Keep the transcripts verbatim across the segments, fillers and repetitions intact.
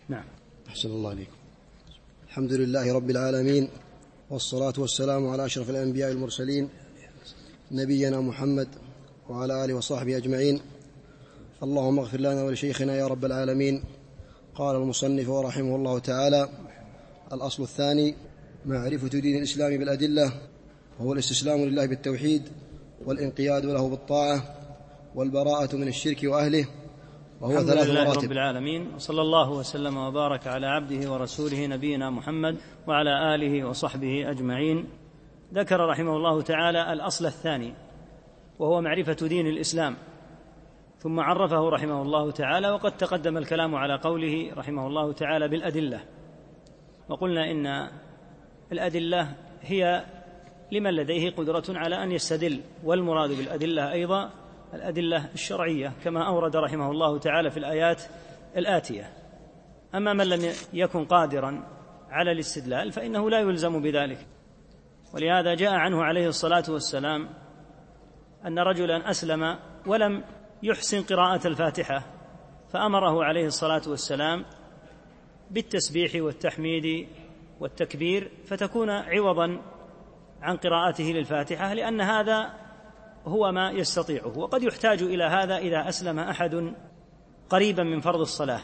نعم. أحسن الله عليكم. الحمد لله رب العالمين، والصلاة والسلام على أشرف الأنبياء والمرسلين نبينا محمد وعلى آله وصحبه أجمعين. اللهم اغفر لنا ولشيخنا يا رب العالمين. قال المصنف ورحمه الله تعالى: الأصل الثاني معرفة دين الإسلام بالأدلة، وهو الاستسلام لله بالتوحيد والانقياد له بالطاعة والبراءة من الشرك وأهله، وهو الحمد ثلاث لله مراتب. رب العالمين، وصلى الله وسلم وبارك على عبده ورسوله نبينا محمد وعلى آله وصحبه أجمعين. ذكر رحمه الله تعالى الأصل الثاني، وهو معرفة دين الإسلام، ثم عرفه رحمه الله تعالى. وقد تقدم الكلام على قوله رحمه الله تعالى بالأدلة، وقلنا إن الأدلة هي لمن لديه قدرة على أن يستدل، والمراد بالأدلة أيضا الأدلة الشرعية كما أورد رحمه الله تعالى في الآيات الآتية. أما من لم يكن قادرا على الاستدلال فإنه لا يلزم بذلك. ولهذا جاء عنه عليه الصلاة والسلام أن رجلا أسلم ولم يحسن قراءة الفاتحة، فأمره عليه الصلاة والسلام بالتسبيح والتحميد والتكبير فتكون عوضا عن قراءته للفاتحة، لأن هذا هو ما يستطيعه. وقد يحتاج إلى هذا إذا أسلم أحد قريبا من فرض الصلاة،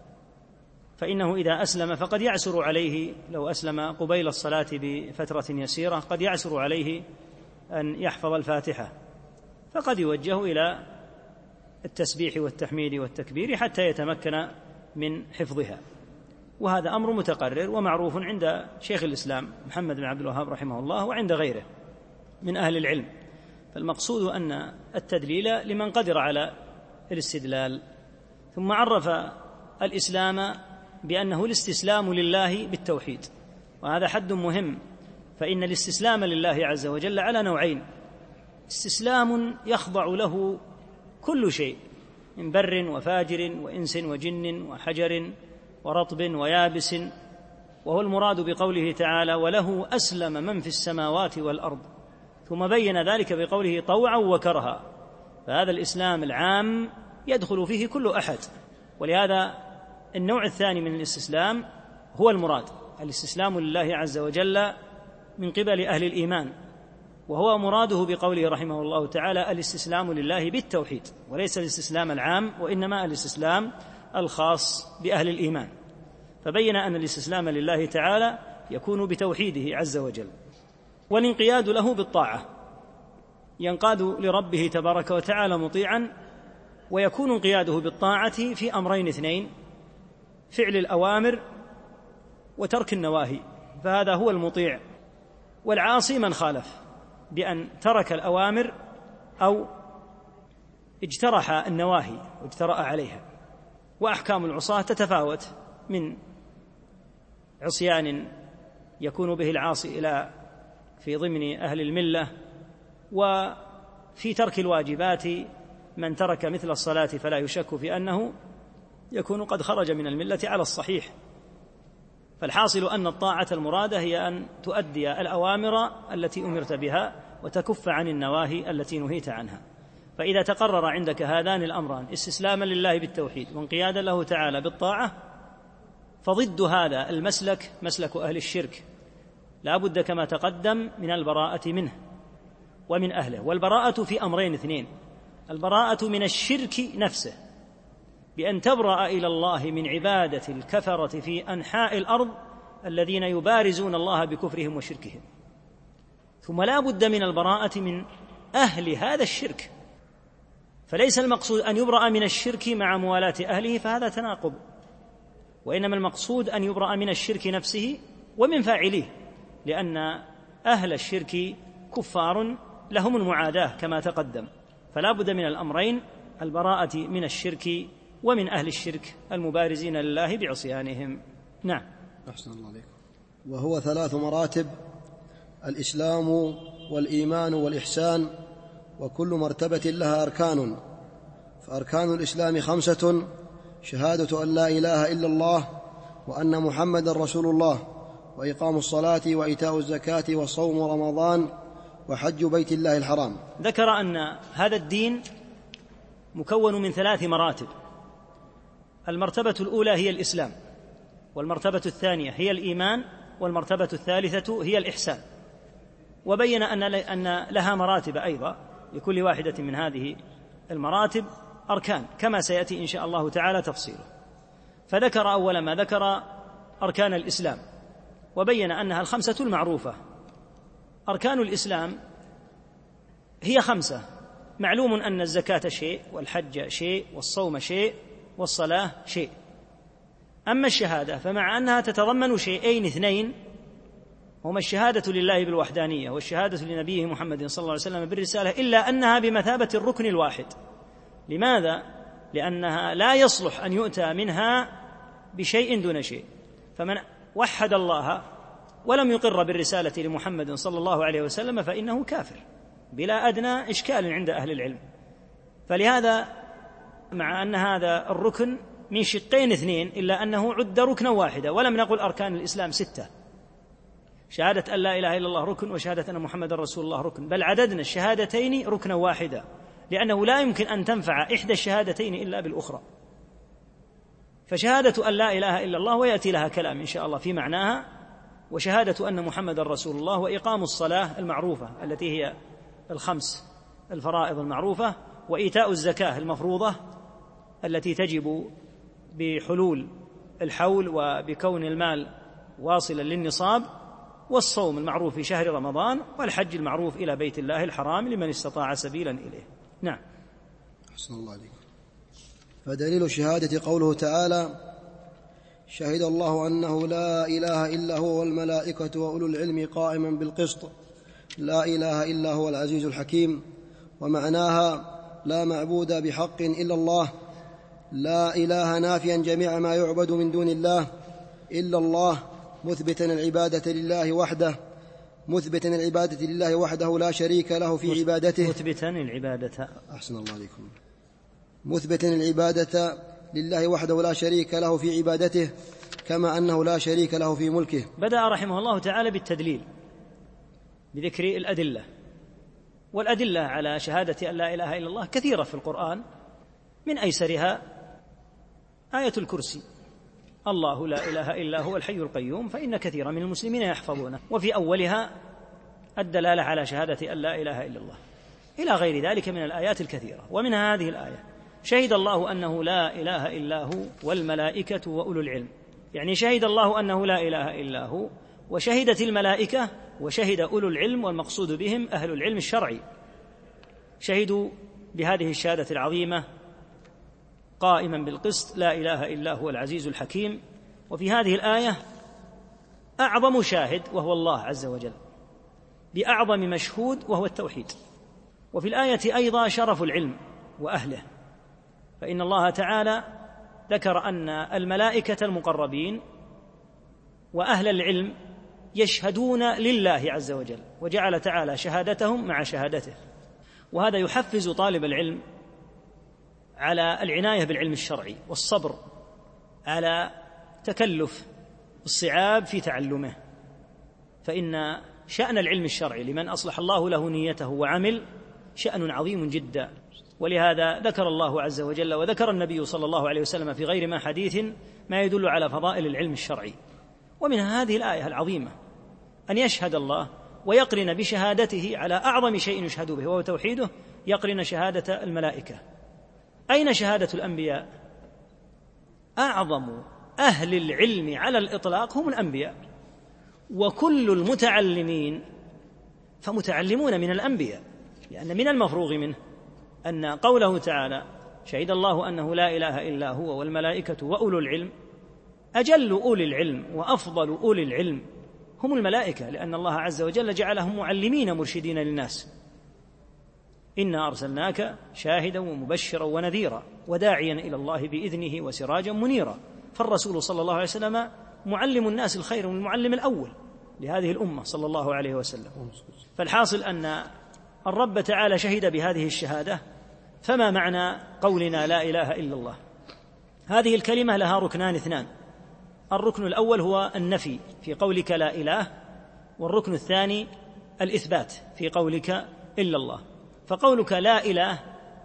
فإنه إذا أسلم فقد يعسر عليه، لو أسلم قبيل الصلاة بفترة يسيرة قد يعسر عليه أن يحفظ الفاتحة، فقد يوجه إلى التسبيح والتحميد والتكبير حتى يتمكن من حفظها. وهذا أمر متقرر ومعروف عند شيخ الإسلام محمد بن عبد الوهاب رحمه الله وعند غيره من أهل العلم. فالمقصود أن التدليل لمن قدر على الاستدلال. ثم عرف الإسلام بأنه الاستسلام لله بالتوحيد، وهذا حد مهم، فإن الاستسلام لله عز وجل على نوعين: استسلام يخضع له كل شيء من بر وفاجر وإنس وجن وحجر ورطب ويابس، وهو المراد بقوله تعالى: وله أسلم من في السماوات والأرض، ثم بين ذلك بقوله طوعا وكرها. فهذا الإسلام العام يدخل فيه كل أحد. ولهذا النوع الثاني من الاستسلام هو المراد، الاستسلام لله عز وجل من قبل أهل الإيمان، وهو مراده بقوله رحمه الله تعالى الاستسلام لله بالتوحيد، وليس الاستسلام العام، وإنما الاستسلام الخاص بأهل الإيمان. فبين أن الاستسلام لله تعالى يكون بتوحيده عز وجل، والانقياد له بالطاعة، ينقاد لربه تبارك وتعالى مطيعا. ويكون انقياده بالطاعة في أمرين اثنين: فعل الأوامر وترك النواهي، فهذا هو المطيع. والعاصي من خالف بأن ترك الأوامر أو اجترح النواهي واجترأ عليها. وأحكام العصاة تتفاوت، من عصيان يكون به العاصي إلى في ضمن أهل الملة، وفي ترك الواجبات من ترك مثل الصلاة فلا يشك في أنه يكون قد خرج من الملة على الصحيح. فالحاصل أن الطاعة المرادة هي أن تؤدي الأوامر التي أمرت بها وتكف عن النواهي التي نهيت عنها. فإذا تقرر عندك هذان الأمران، استسلاما لله بالتوحيد وانقيادا له تعالى بالطاعة، فضد هذا المسلك مسلك أهل الشرك، لا بد كما تقدم من البراءة منه ومن أهله. والبراءة في أمرين اثنين: البراءة من الشرك نفسه، بأن تبرأ إلى الله من عبادة الكفرة في أنحاء الأرض الذين يبارزون الله بكفرهم وشركهم. ثم لا بد من البراءة من أهل هذا الشرك، فليس المقصود أن يبرأ من الشرك مع موالاة أهله، فهذا تناقض، وإنما المقصود أن يبرأ من الشرك نفسه ومن فاعليه، لأن أهل الشرك كفار لهم المعاداة كما تقدم. فلا بد من الأمرين: البراءة من الشرك ومن أهل الشرك المبارزين لله بعصيانهم. نعم. أحسن الله عليكم. وهو ثلاث مراتب: الإسلام والإيمان والإحسان، وكل مرتبة لها أركان. فأركان الإسلام خمسة: شهادة أن لا إله إلا الله وأن محمد رسول الله، وإقام الصلاة وإيتاء الزكاة وصوم رمضان وحج بيت الله الحرام. ذكر أن هذا الدين مكون من ثلاث مراتب. المرتبة الأولى هي الإسلام، والمرتبة الثانية هي الإيمان، والمرتبة الثالثة هي الإحسان. وبين أن لها مراتب أيضا، لكل واحدة من هذه المراتب أركان كما سيأتي إن شاء الله تعالى تفصيله. فذكر أول ما ذكر أركان الإسلام، وبين أنها الخمسة المعروفة. أركان الإسلام هي خمسة: معلوم أن الزكاة شيء، والحج شيء، والصوم شيء، والصلاة شيء. أما الشهادة فمع أنها تتضمن شيئين اثنين هما الشهادة لله بالوحدانية والشهادة لنبيه محمد صلى الله عليه وسلم بالرسالة، إلا أنها بمثابة الركن الواحد. لماذا؟ لأنها لا يصلح أن يؤتى منها بشيء دون شيء. فمن وحد الله ولم يقر بالرسالة لمحمد صلى الله عليه وسلم فإنه كافر بلا أدنى إشكال عند أهل العلم. فلهذا مع أن هذا الركن من شقين اثنين إلا أنه عد ركنا واحدا، ولم نقل أركان الإسلام ستة: شهادة أن لا إله إلا الله ركن، وشهادة أن محمد رسول الله ركن، بل عددنا الشهادتين ركنا واحدا، لأنه لا يمكن أن تنفع إحدى الشهادتين إلا بالأخرى. فشهادة أن لا إله إلا الله ويأتي لها كلام إن شاء الله في معناها، وشهادة أن محمد رسول الله، وإقام الصلاة المعروفة التي هي الخمس الفرائض المعروفة، وإيتاء الزكاة المفروضة التي تجب بحلول الحول وبكون المال واصلا للنصاب، والصوم المعروف في شهر رمضان، والحج المعروف إلى بيت الله الحرام لمن استطاع سبيلا إليه. نعم. أحسن الله عليك. فدليل الشهادة قوله تعالى: شهد الله أنه لا إله إلا هو والملائكة وأولو العلم قائما بالقسط، لا إله إلا هو العزيز الحكيم. ومعناها: لا معبود بحق إلا الله، لا إله نافيا جميع ما يعبد من دون الله إلا الله، مثبتا العبادة لله وحده مثبتا العبادة لله وحده لا شريك له في عبادته مثبتا العبادة أحسن الله عليكم مثبتا العبادة لله وحده لا شريك له في عبادته، كما أنه لا شريك له في ملكه. بدأ رحمه الله تعالى بالتدليل بذكر الأدلة، والأدلة على شهادة أن لا إله إلا الله كثيرة في القرآن، من أيسرها آية الكرسي: الله لا إله إلا هو الحي القيوم، فإن كثيرا من المسلمين يحفظونه. وفي أولها الدلالة على شهادة أن لا إله إلا الله، إلى غير ذلك من الآيات الكثيرة. ومنها هذه الآية: شهد الله أنه لا إله إلا هو والملائكة وأولو العلم. يعني شهد الله أنه لا إله إلا هو، وشهدت الملائكة، وشهد أولو العلم، والمقصود بهم أهل العلم الشرعي، شهدوا بهذه الشهادة العظيمة قائما بالقسط، لا إله إلا هو العزيز الحكيم. وفي هذه الآية أعظم شاهد وهو الله عز وجل، بأعظم مشهود وهو التوحيد. وفي الآية أيضا شرف العلم وأهله، فإن الله تعالى ذكر أن الملائكة المقربين وأهل العلم يشهدون لله عز وجل، وجعل تعالى شهادتهم مع شهادته. وهذا يحفز طالب العلم على العناية بالعلم الشرعي والصبر على تكلف الصعاب في تعلمه، فإن شأن العلم الشرعي لمن أصلح الله له نيته وعمل شأن عظيم جدا. ولهذا ذكر الله عز وجل وذكر النبي صلى الله عليه وسلم في غير ما حديث ما يدل على فضائل العلم الشرعي. ومن هذه الآية العظيمة أن يشهد الله ويقرن بشهادته على أعظم شيء يشهد به وهو توحيده، يقرن شهادة الملائكة. أين شهادة الأنبياء؟ أعظم أهل العلم على الإطلاق هم الأنبياء، وكل المتعلمين فمتعلمون من الأنبياء، لأن من المفروغ منه أن قوله تعالى: شهد الله أنه لا إله إلا هو والملائكة وأولو العلم، أجل أولي العلم وأفضل أولي العلم هم الملائكة، لأن الله عز وجل جعلهم معلمين مرشدين للناس. إنا أرسلناك شاهدا ومبشرا ونذيرا وداعيا إلى الله بإذنه وسراجا منيرا. فالرسول صلى الله عليه وسلم معلم الناس الخير والمعلم الأول لهذه الأمة صلى الله عليه وسلم. فالحاصل أن الرب تعالى شهد بهذه الشهادة. فما معنى قولنا لا إله إلا الله؟ هذه الكلمة لها ركنان اثنان: الركن الأول هو النفي في قولك لا إله، والركن الثاني الإثبات في قولك إلا الله. فقولك لا إله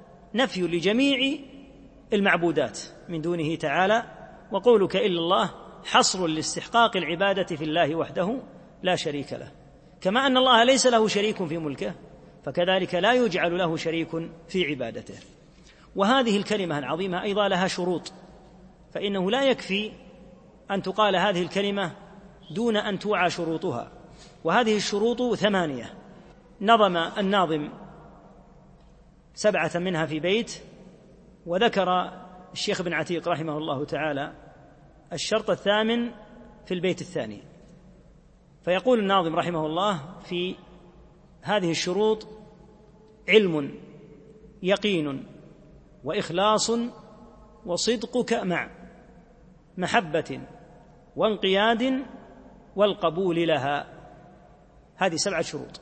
نفي لجميع المعبودات من دونه تعالى، وقولك إلا الله حصر لاستحقاق العبادة في الله وحده لا شريك له، كما أن الله ليس له شريك في ملكه فكذلك لا يجعل له شريك في عبادته. وهذه الكلمة العظيمة أيضا لها شروط، فإنه لا يكفي أن تقال هذه الكلمة دون أن توعى شروطها، وهذه الشروط ثمانية نظم الناظم سبعة منها في بيت، وذكر الشيخ ابن عتيق رحمه الله تعالى الشرط الثامن في البيت الثاني. فيقول الناظم رحمه الله في هذه الشروط: علم، يقين، وإخلاص، وصدقك مع محبة وانقياد والقبول لها. هذه سبعة شروط.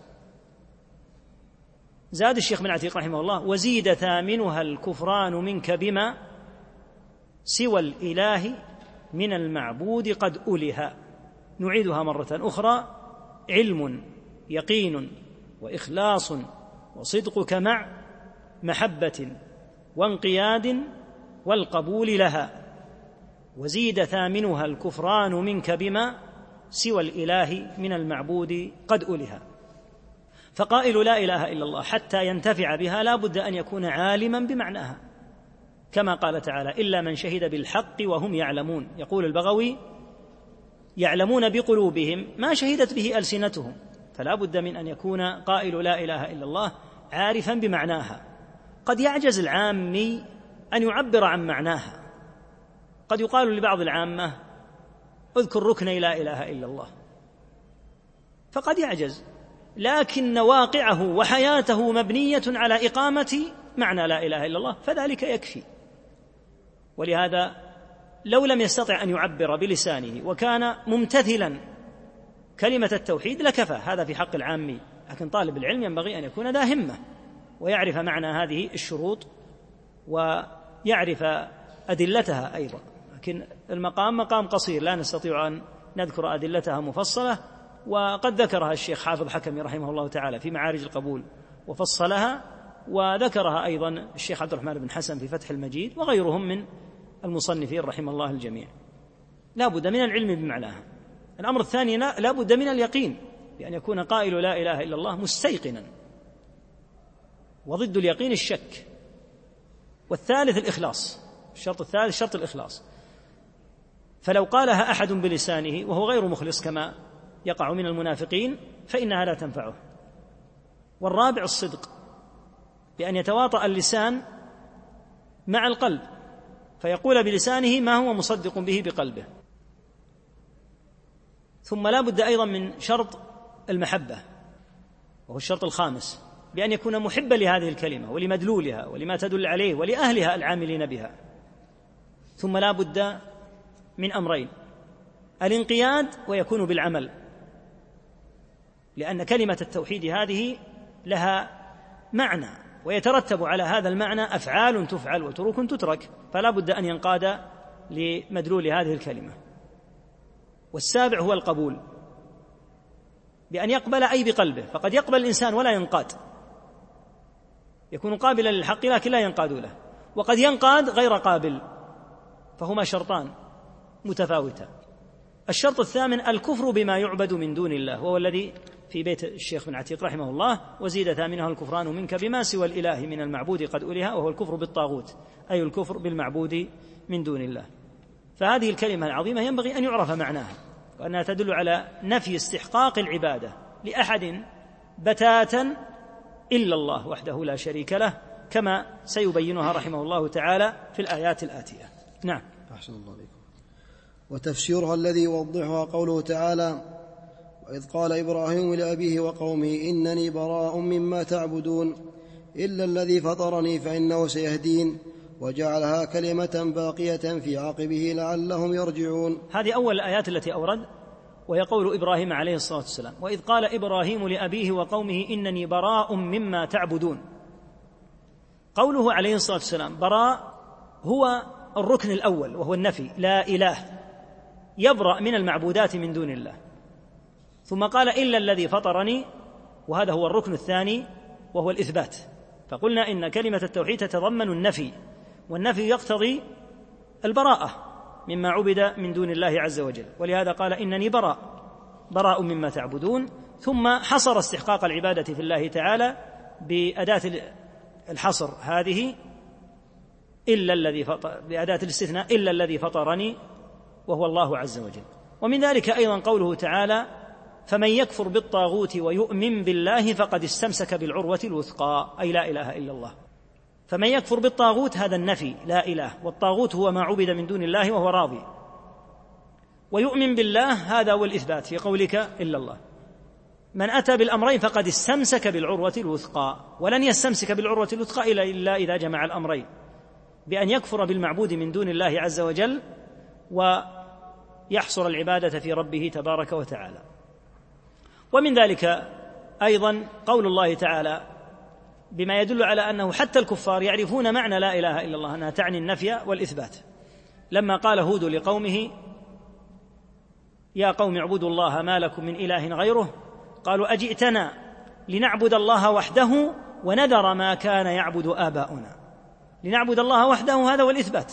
زاد الشيخ بن عتيق رحمه الله: وزيد ثامنها الكفران منك بما سوى الإله من المعبود قد أُلها. نعيدها مرة أخرى: علم، يقين، وإخلاص، وصدقك مع محبة وانقياد والقبول لها. وزيد ثامنها الكفران منك بما سوى الإله من المعبود قد أُلها. فقائل لا إله إلا الله حتى ينتفع بها لا بد أن يكون عالما بمعناها، كما قال تعالى: إلا من شهد بالحق وهم يعلمون. يقول البغوي: يعلمون بقلوبهم ما شهدت به ألسنتهم، فلا بد من أن يكون قائل لا إله إلا الله عارفا بمعناها. قد يعجز العامي أن يعبر عن معناها، قد يقال لبعض العامة: اذكر ركن لا إله إلا الله، فقد يعجز، لكن واقعه وحياته مبنية على إقامة معنى لا إله إلا الله، فذلك يكفي. ولهذا لو لم يستطع أن يعبر بلسانه وكان ممتثلا كلمة التوحيد لكفى، هذا في حق العامي. لكن طالب العلم ينبغي أن يكون ذا همة ويعرف معنى هذه الشروط ويعرف أدلتها أيضا. لكن المقام مقام قصير لا نستطيع أن نذكر أدلتها مفصلة، وقد ذكرها الشيخ حافظ حكمي رحمه الله تعالى في معارج القبول وفصلها، وذكرها أيضا الشيخ عبد الرحمن بن حسن في فتح المجيد وغيرهم من المصنفين رحمه الله الجميع. لا بد من العلم بمعناها. الأمر الثاني لا بد من اليقين، بأن يكون قائل لا إله إلا الله مستيقنا، وضد اليقين الشك. والثالث الإخلاص، الشرط الثالث شرط الإخلاص، فلو قالها أحد بلسانه وهو غير مخلص كما يقع من المنافقين فإنها لا تنفعه. والرابع الصدق، بأن يتواطأ اللسان مع القلب فيقول بلسانه ما هو مصدق به بقلبه. ثم لا بد أيضا من شرط المحبة، وهو الشرط الخامس، بأن يكون محبا لهذه الكلمة ولمدلولها ولما تدل عليه ولأهلها العاملين بها. ثم لا بد من أمرين: الانقياد، ويكون بالعمل، لأن كلمة التوحيد هذه لها معنى ويترتب على هذا المعنى أفعال تفعل وتروك تترك، فلا بد أن ينقاد لمدلول هذه الكلمة. والسابع هو القبول، بأن يقبل أي بقلبه، فقد يقبل الإنسان ولا ينقاد، يكون قابلا للحق لكن لا ينقاد له، وقد ينقاد غير قابل، فهما شرطان متفاوتان. الشرط الثامن الكفر بما يعبد من دون الله، وهو الذي في بيت الشيخ بن عتيق رحمه الله: وزيد ثامنها الكفران منك بما سوى الإله من المعبود قد أُلها، وهو الكفر بالطاغوت، أي الكفر بالمعبود من دون الله. فهذه الكلمة العظيمة ينبغي أن يعرف معناها، وأنها تدل على نفي استحقاق العبادة لأحد بتاتا إلا الله وحده لا شريك له، كما سيبينها رحمه الله تعالى في الآيات الآتية. نعم. أحسن الله عليكم. وتفسيرها الذي يوضحها قوله تعالى: وإذ قال إبراهيم لأبيه وقومه إنني براء مما تعبدون إلا الذي فطرني فإنه سيهدين، وجعلها كلمة باقية في عقبه لعلهم يرجعون. هذه أول الآيات التي أورد، وهي قول إبراهيم عليه الصلاة والسلام: وإذ قال إبراهيم لأبيه وقومه إنني براء مما تعبدون. قوله عليه الصلاة والسلام براء هو الركن الأول، وهو النفي، لا إله، يبرأ من المعبودات من دون الله. ثم قال إلا الذي فطرني، وهذا هو الركن الثاني وهو الإثبات. فقلنا إن كلمة التوحيد تتضمن النفي، والنفي يقتضي البراءة، مما عبد من دون الله عز وجل. ولهذا قال إنني براء براء مما تعبدون، ثم حصر استحقاق العبادة في الله تعالى بأداة الحصر هذه إلا الذي فطر، بأداة الاستثناء إلا الذي فطرني وهو الله عز وجل. ومن ذلك أيضا قوله تعالى فمن يكفر بالطاغوت ويؤمن بالله فقد استمسك بالعروة الوثقى، أي لا إله إلا الله. فمن يكفر بالطاغوت هذا النفي، لا إله، والطاغوت هو ما عبد من دون الله وهو راضي. ويؤمن بالله هذا هو الإثبات في قولك إلا الله. من أتى بالأمرين فقد استمسك بالعروة الوثقى، ولن يستمسك بالعروة الوثقى إلا إذا جمع الأمرين، بأن يكفر بالمعبود من دون الله عز وجل ويحصر العبادة في ربه تبارك وتعالى. ومن ذلك أيضا قول الله تعالى بما يدل على أنه حتى الكفار يعرفون معنى لا إله إلا الله، أنها تعني النفي والإثبات. لما قال هود لقومه يا قوم اعبدوا الله ما لكم من إله غيره، قالوا أجئتنا لنعبد الله وحده ونذر ما كان يعبد آباؤنا. لنعبد الله وحده هذا هو الإثبات،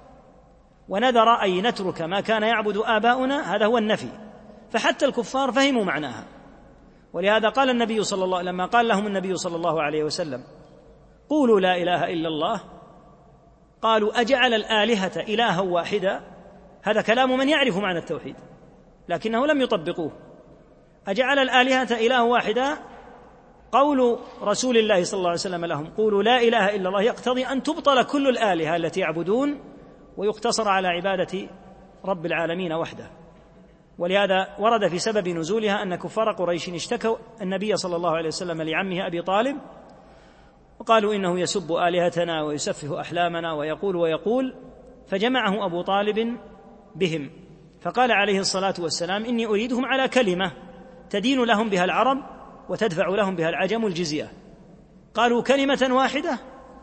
ونذر أي نترك ما كان يعبد آباؤنا هذا هو النفي. فحتى الكفار فهموا معناها. ولهذا قال النبي صلى الله لما قال لهم النبي صلى الله عليه وسلم قولوا لا إله إلا الله، قالوا أجعل الآلهة إلها واحدا. هذا كلام من يعرف معنى التوحيد لكنه لم يطبقوه. أجعل الآلهة إله واحدا، قول رسول الله صلى الله عليه وسلم لهم قولوا لا إله إلا الله يقتضي أن تبطل كل الآلهة التي يعبدون ويقتصر على عبادة رب العالمين وحده. ولهذا ورد في سبب نزولها أن كفار قريش اشتكوا النبي صلى الله عليه وسلم لعمه أبي طالب وقالوا إنه يسب آلهتنا ويسفه أحلامنا ويقول ويقول، فجمعه أبو طالب بهم فقال عليه الصلاة والسلام إني أريدهم على كلمة تدين لهم بها العرب وتدفع لهم بها العجم الجزية. قالوا كلمة واحدة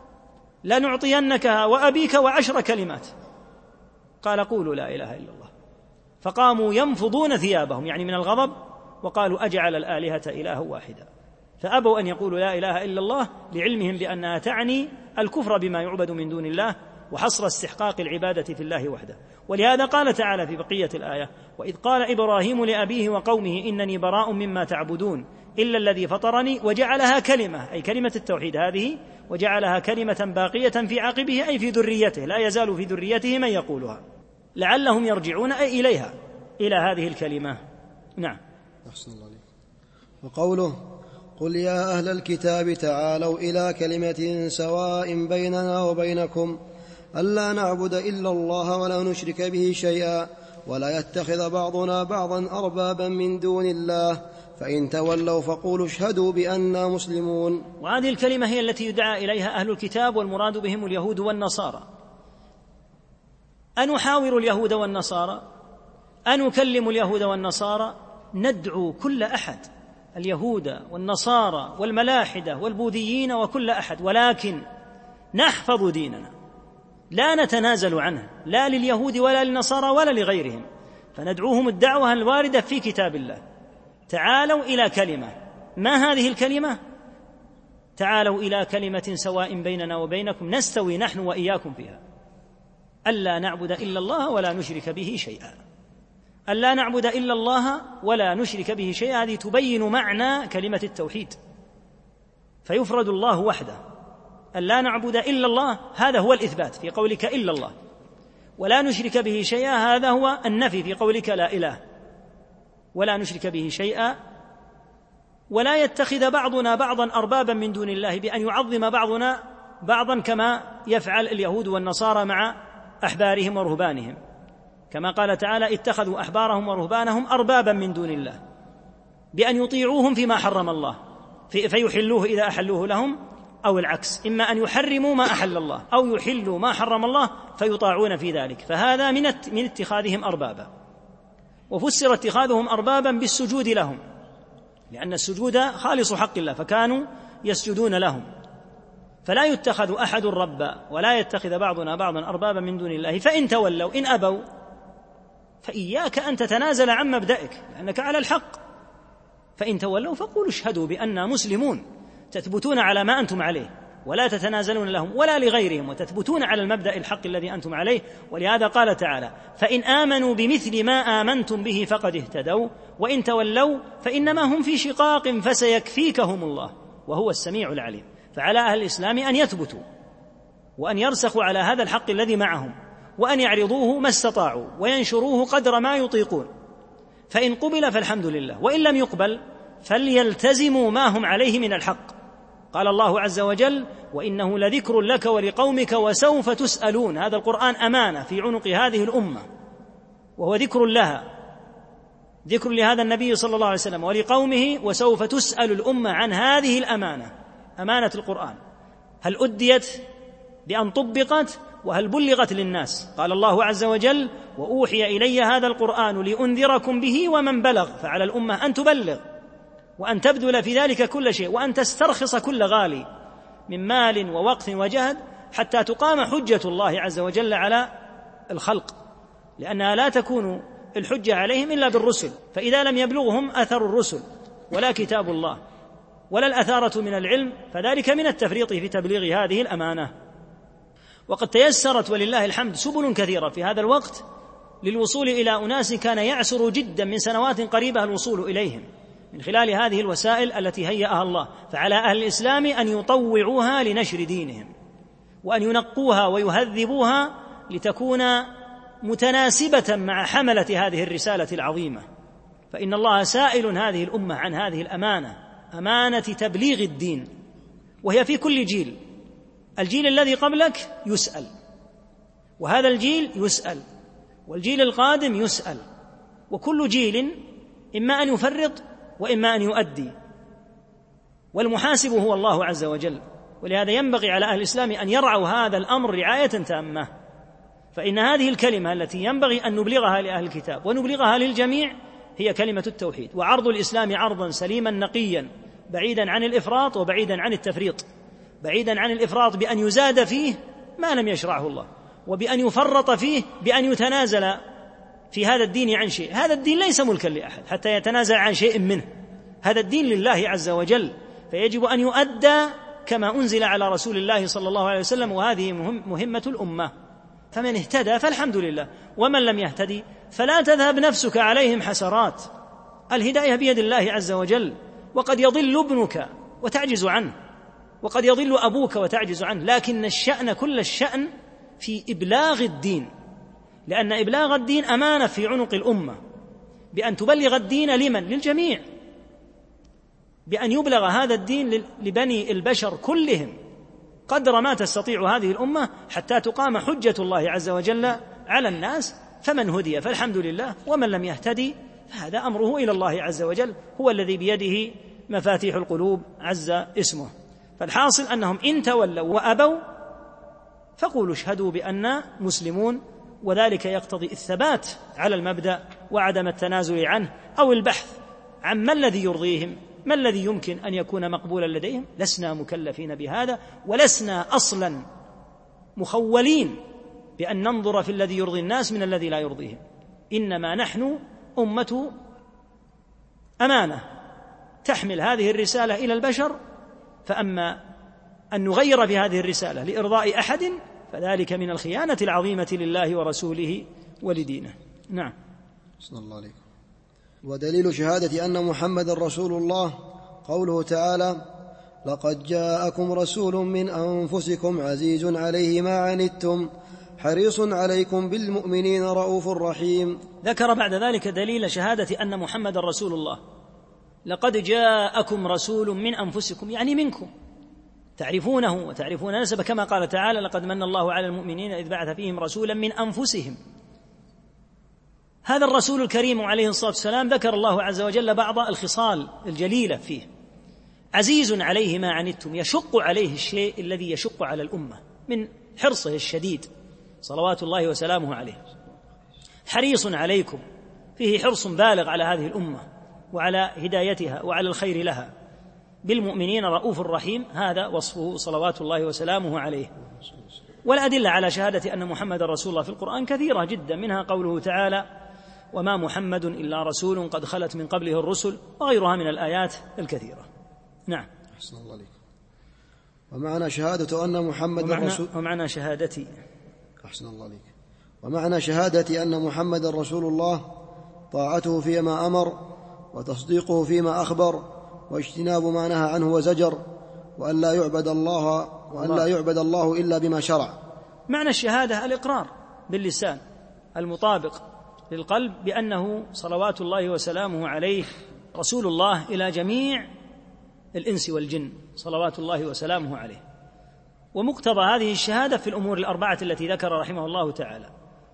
لنعطينكها وأبيك وعشر كلمات. قال قولوا لا إله إلا الله. فقاموا ينفضون ثيابهم يعني من الغضب وقالوا أجعل الآلهة إله واحدا، فأبوا أن يقولوا لا إله إلا الله لعلمهم بأنها تعني الكفر بما يعبد من دون الله وحصر استحقاق العبادة في الله وحده. ولهذا قال تعالى في بقية الآية وإذ قال إبراهيم لأبيه وقومه إنني براء مما تعبدون إلا الذي فطرني وجعلها كلمة، أي كلمة التوحيد هذه، وجعلها كلمة باقية في عقبه أي في ذريته، لا يزال في ذريته من يقولها لعلهم يرجعون أي إليها، إلى هذه الكلمة. نعم. أحسن الله عليك. وقوله قل يا أهل الكتاب تعالوا إلى كلمة سواء بيننا وبينكم ألا نعبد إلا الله ولا نشرك به شيئا ولا يتخذ بعضنا بعضا أربابا من دون الله فإن تولوا فقولوا اشهدوا بأننا مسلمون. وهذه الكلمة هي التي يدعى إليها أهل الكتاب والمراد بهم اليهود والنصارى. أنحاور اليهود والنصارى؟ أنكلم اليهود والنصارى؟ ندعو كل أحد، اليهود والنصارى والملاحدة والبوذيين وكل أحد، ولكن نحفظ ديننا لا نتنازل عنه لا لليهود ولا للنصارى ولا لغيرهم، فندعوهم الدعوة الواردة في كتاب الله. تعالوا إلى كلمة، ما هذه الكلمة؟ تعالوا إلى كلمة سواء بيننا وبينكم نستوي نحن وإياكم فيها ألا نعبد إلا الله ولا نشرك به شيئا. ألا نعبد إلا الله ولا نشرك به شيئا هذه تبين معنى كلمة التوحيد، فيفرد الله وحده. ألا نعبد إلا الله هذا هو الإثبات في قولك إلا الله، ولا نشرك به شيئا هذا هو النفي في قولك لا إله ولا نشرك به شيئا. ولا يتخذ بعضنا بعضا أربابا من دون الله بأن يعظم بعضنا بعضا كما يفعل اليهود والنصارى مع أحبارهم ورهبانهم، كما قال تعالى اتخذوا أحبارهم ورهبانهم أربابا من دون الله بأن يطيعوهم فيما حرم الله فيحلوه إذا أحلوه لهم، أو العكس، إما أن يحرموا ما أحل الله أو يحلوا ما حرم الله فيطاعون في ذلك، فهذا من من اتخاذهم أربابا. وفسر اتخاذهم أربابا بالسجود لهم، لأن السجود خالص حق الله فكانوا يسجدون لهم. فلا يتخذ أحد ربا ولا يتخذ بعضنا بعضا أربابا من دون الله، فإن تولوا إن أبوا فإياك أن تتنازل عن مبدئك لأنك على الحق. فإن تولوا فقولوا اشهدوا بأننا مسلمون، تثبتون على ما أنتم عليه ولا تتنازلون لهم ولا لغيرهم وتثبتون على المبدأ الحق الذي أنتم عليه. ولهذا قال تعالى: فإن آمنوا بمثل ما آمنتم به فقد اهتدوا وإن تولوا فإنما هم في شقاق فسيكفيكهم الله وهو السميع العليم. فعلى أهل الإسلام أن يثبتوا وأن يرسخوا على هذا الحق الذي معهم وأن يعرضوه ما استطاعوا وينشروه قدر ما يطيقون، فإن قبل فالحمد لله، وإن لم يقبل فليلتزموا ما هم عليه من الحق. قال الله عز وجل: وإنه لذكر لك ولقومك وسوف تسألون. هذا القرآن أمانة في عنق هذه الأمة وهو ذكر لها، ذكر لهذا النبي صلى الله عليه وسلم ولقومه، وسوف تسأل الأمة عن هذه الأمانة، أمانة القرآن، هل أديت بأن طبقت وهل بلغت للناس؟ قال الله عز وجل: وأوحي إلي هذا القرآن لأنذركم به ومن بلغ. فعلى الأمة أن تبلغ وأن تبذل في ذلك كل شيء وأن تسترخص كل غالي من مال ووقت وجهد حتى تقام حجة الله عز وجل على الخلق، لأنها لا تكون الحجة عليهم إلا بالرسل، فإذا لم يبلغهم أثر الرسل ولا كتاب الله ولا الأثارة من العلم فذلك من التفريط في تبليغ هذه الأمانة. وقد تيسرت ولله الحمد سبل كثيرة في هذا الوقت للوصول إلى أناس كان يعسر جدا من سنوات قريبة الوصول إليهم من خلال هذه الوسائل التي هيأها الله. فعلى أهل الإسلام أن يطوعوها لنشر دينهم وأن ينقوها ويهذبوها لتكون متناسبة مع حملة هذه الرسالة العظيمة، فإن الله سائل هذه الأمة عن هذه الأمانة، أمانة تبليغ الدين، وهي في كل جيل. الجيل الذي قبلك يسأل، وهذا الجيل يسأل، والجيل القادم يسأل، وكل جيل إما أن يفرط وإما أن يؤدي، والمحاسب هو الله عز وجل. ولهذا ينبغي على أهل الإسلام أن يرعوا هذا الأمر رعاية تامة، فإن هذه الكلمة التي ينبغي أن نبلغها لأهل الكتاب ونبلغها للجميع هي كلمة التوحيد، وعرض الإسلام عرضا سليما نقيا بعيدا عن الإفراط وبعيدا عن التفريط، بعيدا عن الإفراط بأن يزاد فيه ما لم يشرعه الله، وبأن يفرط فيه بأن يتنازل في هذا الدين عن شيء. هذا الدين ليس ملكا لأحد حتى يتنازل عن شيء منه، هذا الدين لله عز وجل، فيجب أن يؤدى كما أنزل على رسول الله صلى الله عليه وسلم، وهذه مهمة الأمة. فمن اهتدى فالحمد لله، ومن لم يهتدي فلا تذهب نفسك عليهم حسرات. الهداية بيد الله عز وجل، وقد يضل ابنك وتعجز عنه، وقد يضل أبوك وتعجز عنه، لكن الشأن كل الشأن في إبلاغ الدين، لأن إبلاغ الدين أمانة في عنق الأمة، بأن تبلغ الدين لمن؟ للجميع، بأن يبلغ هذا الدين لبني البشر كلهم قدر ما تستطيع هذه الأمة حتى تقام حجة الله عز وجل على الناس. فمن هدي فالحمد لله، ومن لم يهتدي فهذا أمره إلى الله عز وجل، هو الذي بيده مفاتيح القلوب عز اسمه. فالحاصل أنهم إن تولوا وأبوا فقولوا اشهدوا بأننا مسلمون، وذلك يقتضي الثبات على المبدأ وعدم التنازل عنه أو البحث عن ما الذي يرضيهم، ما الذي يمكن أن يكون مقبولا لديهم. لسنا مكلفين بهذا، ولسنا أصلا مخولين بأن ننظر في الذي يرضي الناس من الذي لا يرضيهم، إنما نحن أمة أمانة تحمل هذه الرسالة إلى البشر، فأما أن نغير في هذه الرسالة لإرضاء أحد فذلك من الخيانة العظيمة لله ورسوله ولدينه. نعم. صلى الله عليه. ودليل شهادة أن محمد رسول الله قوله تعالى: لقد جاءكم رسول من أنفسكم عزيز عليه ما عنتم حريص عليكم بالمؤمنين رؤوف رحيم. ذكر بعد ذلك دليل شهادة أن محمد رسول الله. لقد جاءكم رسول من أنفسكم، يعني منكم، تعرفونه وتعرفون نسبه، كما قال تعالى: لقد من الله على المؤمنين إذ بعث فيهم رسولا من أنفسهم. هذا الرسول الكريم عليه الصلاة والسلام ذكر الله عز وجل بعض الخصال الجليلة فيه: عزيز عليه ما عنتم، يشق عليه الشيء الذي يشق على الأمة من حرصه الشديد صلوات الله وسلامه عليه. حريص عليكم، فيه حرص بالغ على هذه الأمة وعلى هدايتها وعلى الخير لها. بالمؤمنين رؤوف رحيم، هذا وصفه صلوات الله وسلامه عليه. والأدلة على شهادة أن محمد رسول الله في القرآن كثيرة جدا، منها قوله تعالى: وما محمد إلا رسول قد خلت من قبله الرسل، وغيرها من الآيات الكثيرة. نعم. أحسن الله عليكم. ومعنى شهادة أن محمد ومعنى, رسول ومعنى شهادتي أحسن الله عليك. ومعنى شهادة أن محمد رسول الله طاعته فيما أمر وتصديقه فيما أخبر واجتناب ما نهى عنه وزجر وأن لا يعبد الله وأن لا يعبد الله إلا بما شرع. معنى الشهادة الإقرار باللسان المطابق للقلب بأنه صلوات الله وسلامه عليه رسول الله إلى جميع الإنس والجن صلوات الله وسلامه عليه. ومقتضى هذه الشهادة في الأمور الأربعة التي ذكر رحمه الله تعالى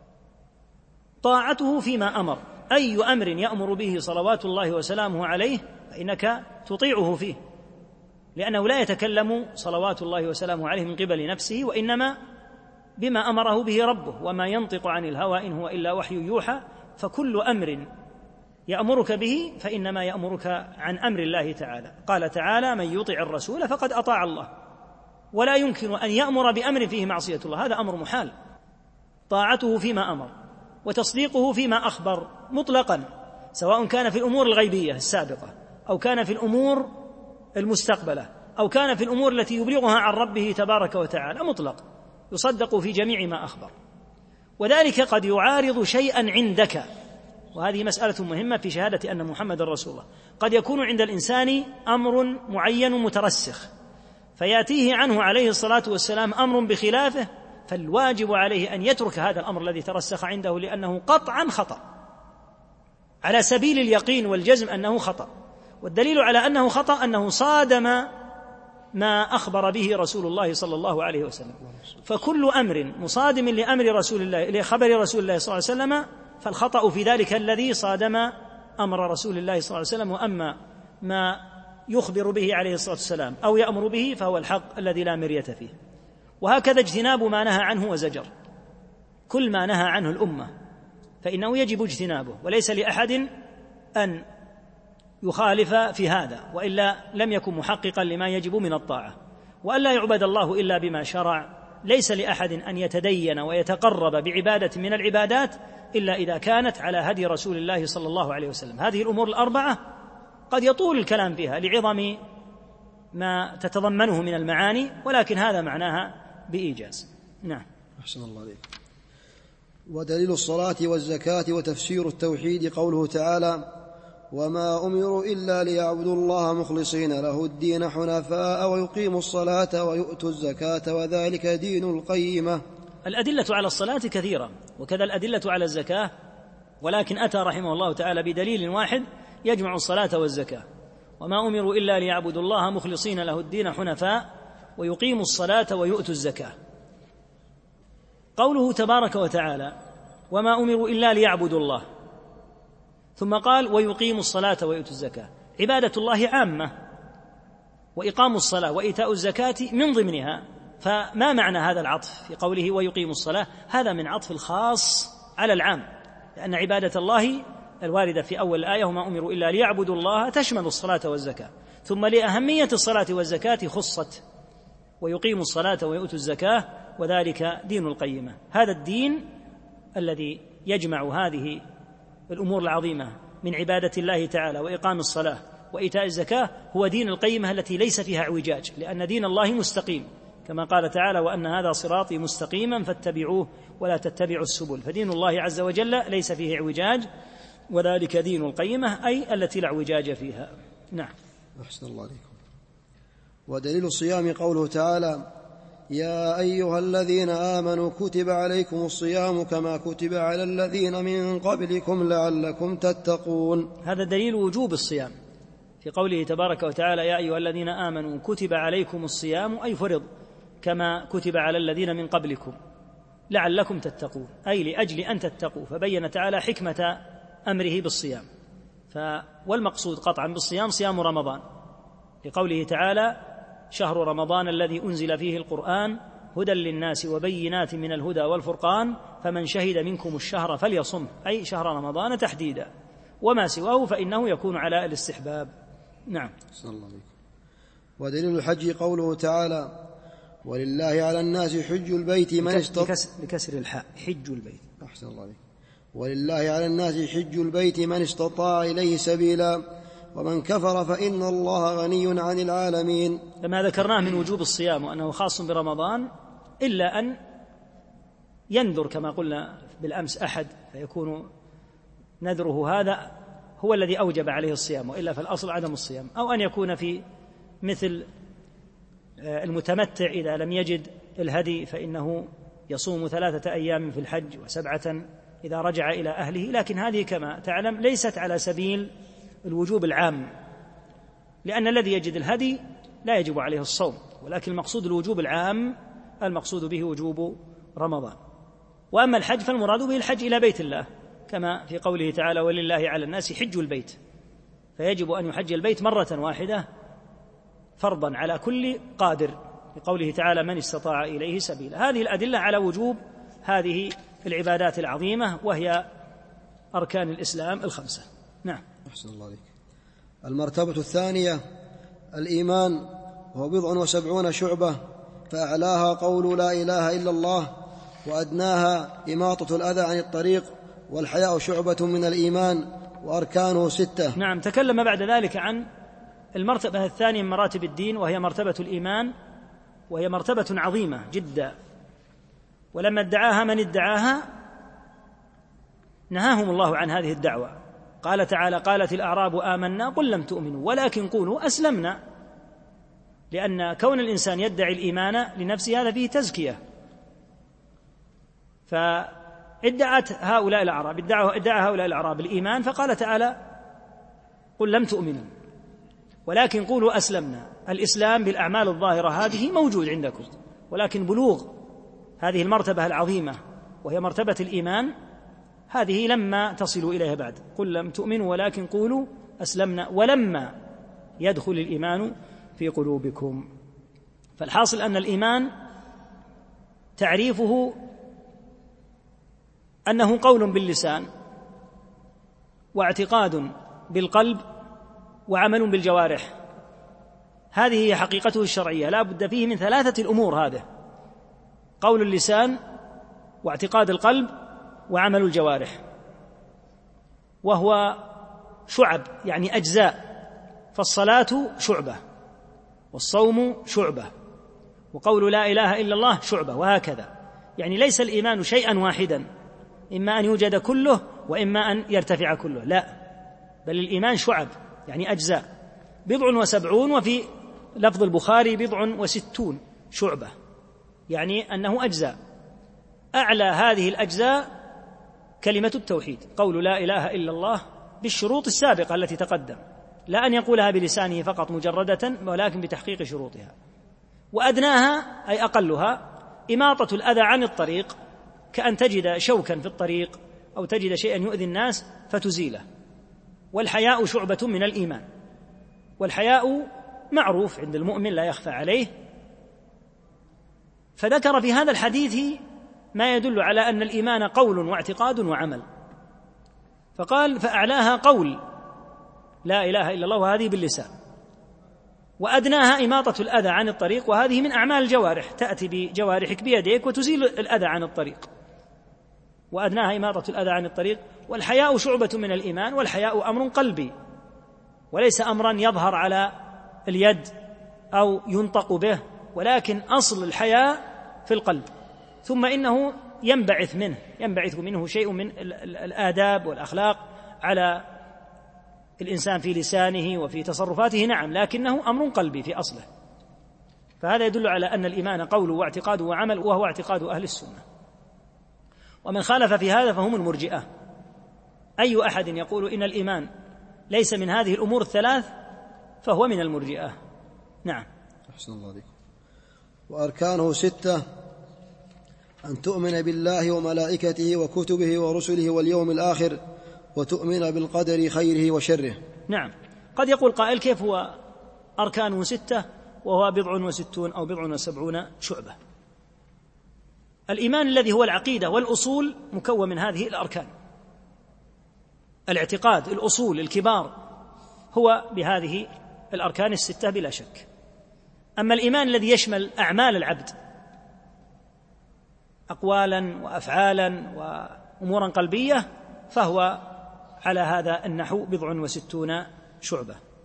طاعته فيما أمر، أي أمر يأمر به صلوات الله وسلامه عليه فإنك تطيعه فيه، لأنه لا يتكلم صلوات الله وسلامه عليه من قبل نفسه، وإنما بما أمره به ربه، وما ينطق عن الهوى إن هو إلا وحي يوحى. فكل أمر يأمرك به فإنما يأمرك عن أمر الله تعالى. قال تعالى: من يطع الرسول فقد أطاع الله. ولا يمكن أن يأمر بأمر فيه معصية الله، هذا أمر محال. طاعته فيما أمر وتصديقه فيما أخبر مطلقا، سواء كان في الأمور الغيبية السابقة أو كان في الأمور المستقبلة أو كان في الأمور التي يبلغها عن ربه تبارك وتعالى، مطلق يصدق في جميع ما أخبر. وذلك قد يعارض شيئا عندك، وهذه مسألة مهمة في شهادة أن محمد رسول الله. قد يكون عند الإنسان أمر معين مترسخ فيأتيه عنه عليه الصلاة والسلام أمر بخلافه، فالواجب عليه أن يترك هذا الأمر الذي ترسخ عنده، لأنه قطعا خطأ على سبيل اليقين والجزم أنه خطأ. والدليل على أنه خطأ أنه صادم ما أخبر به رسول الله صلى الله عليه وسلم. فكل أمر مصادم لأمر رسول الله لخبر رسول الله صلى الله عليه وسلم فالخطأ في ذلك الذي صادم أمر رسول الله صلى الله عليه وسلم. وأما ما يخبر به عليه الصلاة والسلام أو يأمر به فهو الحق الذي لا مرية فيه. وهكذا اجتناب ما نهى عنه وزجر، كل ما نهى عنه الأمة فإنه يجب اجتنابه، وليس لأحد أن يخالف في هذا، وإلا لم يكن محققا لما يجب من الطاعة. وأن لا يعبد الله إلا بما شرع، ليس لأحد أن يتدين ويتقرب بعبادة من العبادات إلا إذا كانت على هدي رسول الله صلى الله عليه وسلم. هذه الأمور الأربعة قد يطول الكلام فيها لعظم ما تتضمنه من المعاني، ولكن هذا معناها بإيجاز. نعم. أحسن الله عليك. ودليل الصلاة والزكاة وتفسير التوحيد قوله تعالى: وما أمروا إلا ليعبدوا الله مخلصين له الدين حنفاء ويقيموا الصلاة ويؤتوا الزكاة وذلك دين القيمة. الأدلة على الصلاة كثيرة، وكذا الأدلة على الزكاة، ولكن أتى رحمه الله تعالى بدليل واحد يجمع الصلاة والزكاة: وما أمروا إلا ليعبدوا الله مخلصين له الدين حنفاء ويقيموا الصلاة ويؤتوا الزكاة. قوله تبارك وتعالى: وما أمروا إلا ليعبدوا الله، ثم قال: ويقيموا الصلاة ويؤتوا الزكاة. عبادة الله عامة، وإقام الصلاة وإيتاء الزكاة من ضمنها. فما معنى هذا العطف في قوله ويقيموا الصلاة؟ هذا من عطف الخاص على العام، لأن عبادة الله الواردة في أول الآية وما أمروا إلا ليعبدوا الله تشمل الصلاة والزكاة، ثم لأهمية الصلاة والزكاة خصت ويقيموا الصلاة ويؤتوا الزكاة وذلك دين القيمة. هذا الدين الذي يجمع هذه الأمور العظيمة من عبادة الله تعالى وإقام الصلاة وإيتاء الزكاة هو دين القيمة التي ليس فيها اعوجاج، لأن دين الله مستقيم، كما قال تعالى: وأن هذا صراطي مستقيما فاتبعوه ولا تتبعوا السبل. فدين الله عز وجل ليس فيه اعوجاج، وذلك دين القيمة أي التي لا اعوجاج فيها. نعم. أحسن الله عليكم. ودليل الصيام قوله تعالى: يا أيها الذين آمنوا كتب عليكم الصيام كما كتب على الذين من قبلكم لعلكم تتقون. هذا دليل وجوب الصيام في قوله تبارك وتعالى: يا أيها الذين آمنوا كتب عليكم الصيام أي فرض كما كتب على الذين من قبلكم لعلكم تتقون، أي لأجل أن تتقوا. فبين تعالى حكمة أمره بالصيام. والمقصود قطعا بالصيام صيام رمضان، لقوله تعالى: شهر رمضان الذي أنزل فيه القرآن هدى للناس وبينات من الهدى والفرقان فمن شهد منكم الشهر فليصم، أي شهر رمضان تحديدا، وما سواه فإنه يكون على الاستحباب. نعم. صلى الله عليه. ودليل الحج قوله تعالى: ولله على الناس حج البيت من استطاع. بكسر الحاء، حج البيت. أحسن الله عليك. ولله على الناس حج البيت من استطاع إليه سبيلا ومن كفر فإن الله غني عن العالمين. لما ذكرناه من وجوب الصيام وأنه خاص برمضان إلا أن ينذر كما قلنا بالأمس أحد فيكون نذره هذا هو الذي أوجب عليه الصيام، وإلا فالأصل عدم الصيام، أو أن يكون في مثل المتمتع إذا لم يجد الهدي فإنه يصوم ثلاثة أيام في الحج وسبعة إذا رجع إلى أهله. لكن هذه كما تعلم ليست على سبيل الوجوب العام، لأن الذي يجد الهدي لا يجب عليه الصوم، ولكن المقصود الوجوب العام المقصود به وجوب رمضان. وأما الحج فالمراد به الحج إلى بيت الله، كما في قوله تعالى ولله على الناس حج البيت، فيجب أن يحج البيت مرة واحدة فرضا على كل قادر، لقوله تعالى من استطاع إليه سبيلا. هذه الأدلة على وجوب هذه العبادات العظيمة وهي أركان الإسلام الخمسة. نعم. أحسن الله عليك. المرتبة الثانية الإيمان، وهو بضع وسبعون شعبة، فأعلاها قول لا إله إلا الله، وأدناها إماطة الأذى عن الطريق، والحياء شعبة من الإيمان، وأركانه ستة. نعم. تكلم بعد ذلك عن المرتبة الثانية من مراتب الدين، وهي مرتبة الإيمان، وهي مرتبة عظيمة جدا، ولما ادعاها من ادعاها نهاهم الله عن هذه الدعوة. قال تعالى قالت الأعراب آمنا قل لم تؤمنوا ولكن قولوا أسلمنا، لأن كون الإنسان يدعي الإيمان لنفسه هذا فيه تزكية. فادعت هؤلاء الأعراب ادعى هؤلاء الأعراب الإيمان، فقال تعالى قل لم تؤمنوا ولكن قولوا أسلمنا. الإسلام بالأعمال الظاهرة هذه موجود عندكم، ولكن بلوغ هذه المرتبة العظيمة وهي مرتبة الإيمان هذه لما تصلوا إليها بعد. قل لم تؤمنوا ولكن قولوا أسلمنا ولما يدخل الإيمان في قلوبكم. فالحاصل أن الإيمان تعريفه أنه قول باللسان واعتقاد بالقلب وعمل بالجوارح. هذه هي حقيقته الشرعية، لا بد فيه من ثلاثة الأمور، هذا قول اللسان واعتقاد القلب وعمل الجوارح، وهو شعب يعني أجزاء. فالصلاة شعبة، والصوم شعبة، وقول لا إله إلا الله شعبة، وهكذا. يعني ليس الإيمان شيئا واحدا، إما أن يوجد كله وإما أن يرتفع كله، لا، بل الإيمان شعب يعني أجزاء. بضع وسبعون، وفي لفظ البخاري بضع وستون شعبة، يعني أنه أجزاء. أعلى هذه الأجزاء كلمة التوحيد، قول لا إله إلا الله بالشروط السابقة التي تقدم، لا أن يقولها بلسانه فقط مجردة، ولكن بتحقيق شروطها. وأدناها أي أقلها إماطة الأذى عن الطريق، كأن تجد شوكا في الطريق أو تجد شيئا يؤذي الناس فتزيله. والحياء شعبة من الإيمان، والحياء معروف عند المؤمن لا يخفى عليه. فذكر في هذا الحديث ما يدل على أن الإيمان قول واعتقاد وعمل، فقال فأعلاها قول لا إله إلا الله، وهذه باللسان، وأدناها إماطة الأذى عن الطريق، وهذه من أعمال الجوارح، تأتي بجوارحك بيديك وتزيل الأذى عن الطريق، وأدناها إماطة الأذى عن الطريق. والحياء شعبة من الإيمان، والحياء أمر قلبي وليس أمرا يظهر على اليد أو ينطق به، ولكن أصل الحياء في القلب، ثم إنه ينبعث منه ينبعث منه شيء من الآداب والأخلاق على الإنسان في لسانه وفي تصرفاته، نعم، لكنه أمر قلبي في أصله. فهذا يدل على أن الإيمان قول واعتقاد وعمل، وهو اعتقاد أهل السنة. ومن خالف في هذا فهم المرجئة. أي أحد يقول إن الإيمان ليس من هذه الأمور الثلاث فهو من المرجئة. نعم. أحسن الله عليكم. وأركانه ستة: أن تؤمن بالله وملائكته وكتبه ورسله واليوم الآخر، وتؤمن بالقدر خيره وشره. نعم. قد يقول قائل كيف هو أركانه ستة وهو بضع وستون أو بضع وسبعون شعبة؟ الإيمان الذي هو العقيدة والأصول مكون من هذه الأركان. الاعتقاد، الأصول الكبار، هو بهذه الأركان الستة بلا شك. أما الإيمان الذي يشمل أعمال العبد، أقوالا وأفعالا وأمورا قلبية، فهو على هذا النحو بضع وستون شعبة.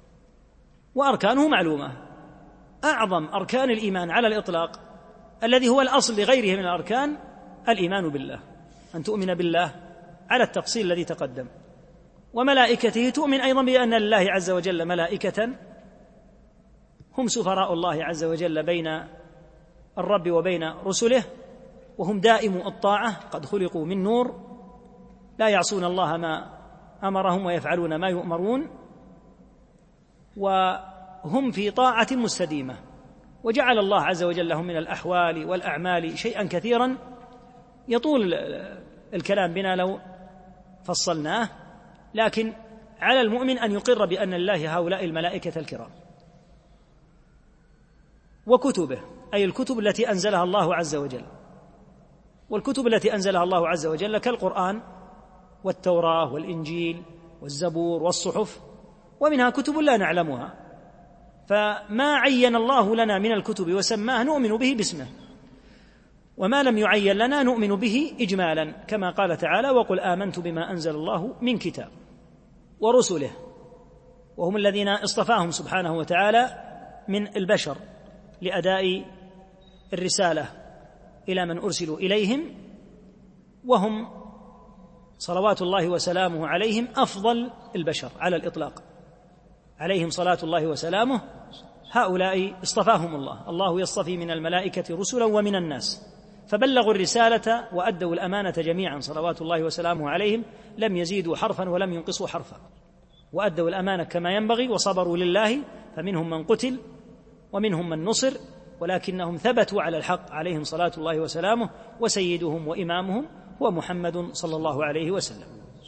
وأركانه معلومة. أعظم أركان الإيمان على الإطلاق الذي هو الأصل لغيره من الأركان الإيمان بالله، أن تؤمن بالله على التفصيل الذي تقدم، وملائكته تؤمن أيضا بأن لله عز وجل ملائكة هم سفراء الله عز وجل بين الرب وبين رسله، وهم دائم الطاعة، قد خلقوا من نور لا يعصون الله ما أمرهم ويفعلون ما يؤمرون، وهم في طاعة مستديمة. وجعل الله عز وجل لهم من الأحوال والأعمال شيئا كثيرا يطول الكلام بنا لو فصلناه، لكن على المؤمن أن يقر بأن الله هؤلاء الملائكة الكرام وكتبه، أي الكتب التي أنزلها الله عز وجل. والكتب التي أنزلها الله عز وجل كالقرآن والتوراة والإنجيل والزبور والصحف، ومنها كتب لا نعلمها، فما عين الله لنا من الكتب وسماه نؤمن به باسمه، وما لم يعين لنا نؤمن به إجمالا، كما قال تعالى: وقل آمنت بما أنزل الله من كتاب. ورسله، وهم الذين اصطفاهم سبحانه وتعالى من البشر لأداء الرسالة إلى من أرسلوا إليهم، وهم صلوات الله وسلامه عليهم أفضل البشر على الإطلاق، عليهم صلاة الله وسلامه. هؤلاء اصطفاهم الله، الله يصطفي من الملائكة رسلا ومن الناس، فبلغوا الرسالة وأدوا الأمانة جميعا صلوات الله وسلامه عليهم، لم يزيدوا حرفا ولم ينقصوا حرفا، وأدوا الأمانة كما ينبغي وصبروا لله، فمنهم من قتل ومنهم من نصر، ولكنهم ثبتوا على الحق عليهم صلاة الله وسلامه، وسيدهم وإمامهم هو محمد صلى الله عليه وسلم.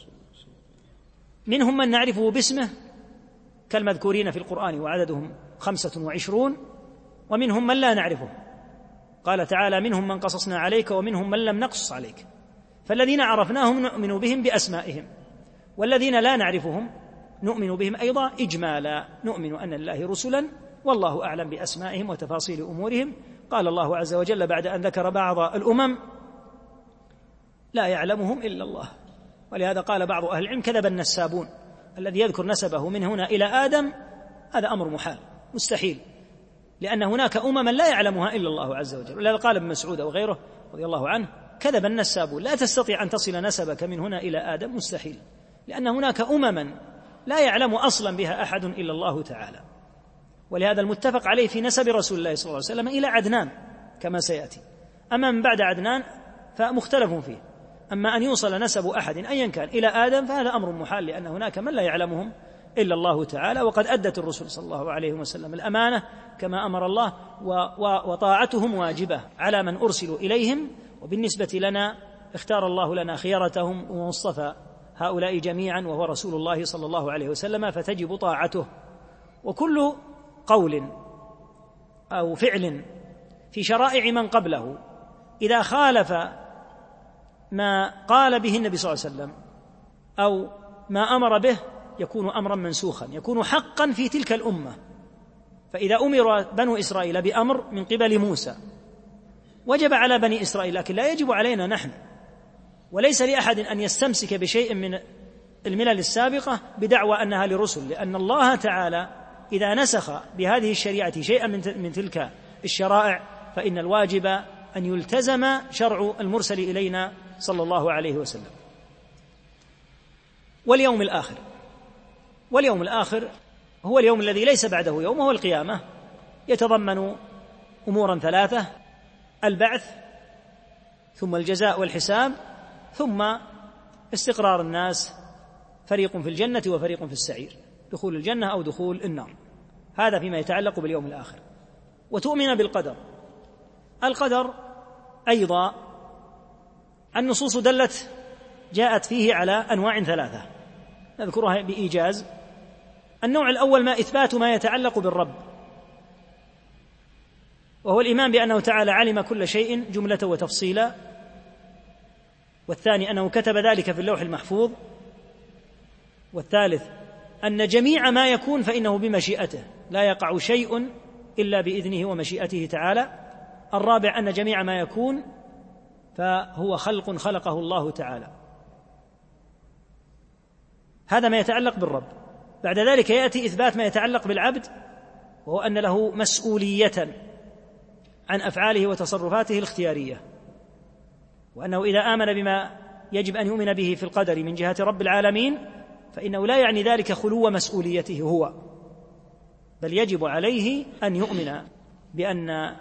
منهم من نعرفه باسمه كالمذكورين في القرآن وعددهم خمسة وعشرون، ومنهم من لا نعرفه، قال تعالى: منهم من قصصنا عليك ومنهم من لم نقصص عليك. فالذين عرفناهم نؤمن بهم بأسمائهم، والذين لا نعرفهم نؤمن بهم أيضا إجمالا، نؤمن أن الله رسلا والله أعلم بأسمائهم وتفاصيل أمورهم. قال الله عز وجل بعد أن ذكر بعض الأمم: لا يعلمهم إلا الله. ولهذا قال بعض أهل العلم: كذب النسابون، الذي يذكر نسبه من هنا إلى آدم هذا أمر محال مستحيل، لأن هناك أمما لا يعلمها إلا الله عز وجل. ولهذا قال ابن مسعود وغيره رضي الله عنه: كذب النسابون، لا تستطيع أن تصل نسبك من هنا إلى آدم، مستحيل، لأن هناك أمما لا يعلم أصلا بها أحد إلا الله تعالى. ولهذا المتفق عليه في نسب رسول الله صلى الله عليه وسلم إلى عدنان كما سيأتي، أما من بعد عدنان فمختلف فيه. أما أن يوصل نسب أحد أيا كان إلى آدم فهذا أمر محال، لأن هناك من لا يعلمهم إلا الله تعالى. وقد أدت الرسل صلى الله عليه وسلم الأمانة كما أمر الله، وطاعتهم واجبة على من أرسلوا إليهم. وبالنسبة لنا اختار الله لنا خيرتهم ومصطفى هؤلاء جميعا وهو رسول الله صلى الله عليه وسلم، فتجب طاعته. وكل قول أو فعل في شرائع من قبله إذا خالف ما قال به النبي صلى الله عليه وسلم أو ما أمر به يكون أمرا منسوخا، يكون حقا في تلك الأمة. فإذا أمر بنو إسرائيل بأمر من قبل موسى وجب على بني إسرائيل، لكن لا يجب علينا نحن. وليس لأحد أن يستمسك بشيء من الملل السابقة بدعوى أنها لرسل، لأن الله تعالى إذا نسخ بهذه الشريعة شيئا من تلك الشرائع فإن الواجب أن يلتزم شرع المرسل إلينا صلى الله عليه وسلم. واليوم الآخر، واليوم الآخر هو اليوم الذي ليس بعده يوم، وهو القيامة، يتضمن أمورا ثلاثة: البعث، ثم الجزاء والحساب، ثم استقرار الناس، فريق في الجنة وفريق في السعير، دخول الجنة أو دخول النار. هذا فيما يتعلق باليوم الآخر. وتؤمن بالقدر. القدر أيضا النصوص دلت جاءت فيه على أنواع ثلاثة نذكرها بإيجاز. النوع الأول ما إثبات ما يتعلق بالرب، وهو الإيمان بأنه تعالى علم كل شيء جملة وتفصيلا. والثاني أنه كتب ذلك في اللوح المحفوظ. والثالث أن جميع ما يكون فإنه بمشيئته، لا يقع شيء إلا بإذنه ومشيئته تعالى. الرابع أن جميع ما يكون فهو خلق خلقه الله تعالى. هذا ما يتعلق بالرب. بعد ذلك يأتي إثبات ما يتعلق بالعبد وهو أن له مسؤولية عن أفعاله وتصرفاته الاختيارية، وأنه إذا آمن بما يجب أن يؤمن به في القدر من جهة رب العالمين فإنه لا يعني ذلك خلو مسؤوليته هو، بل يجب عليه أن يؤمن بأن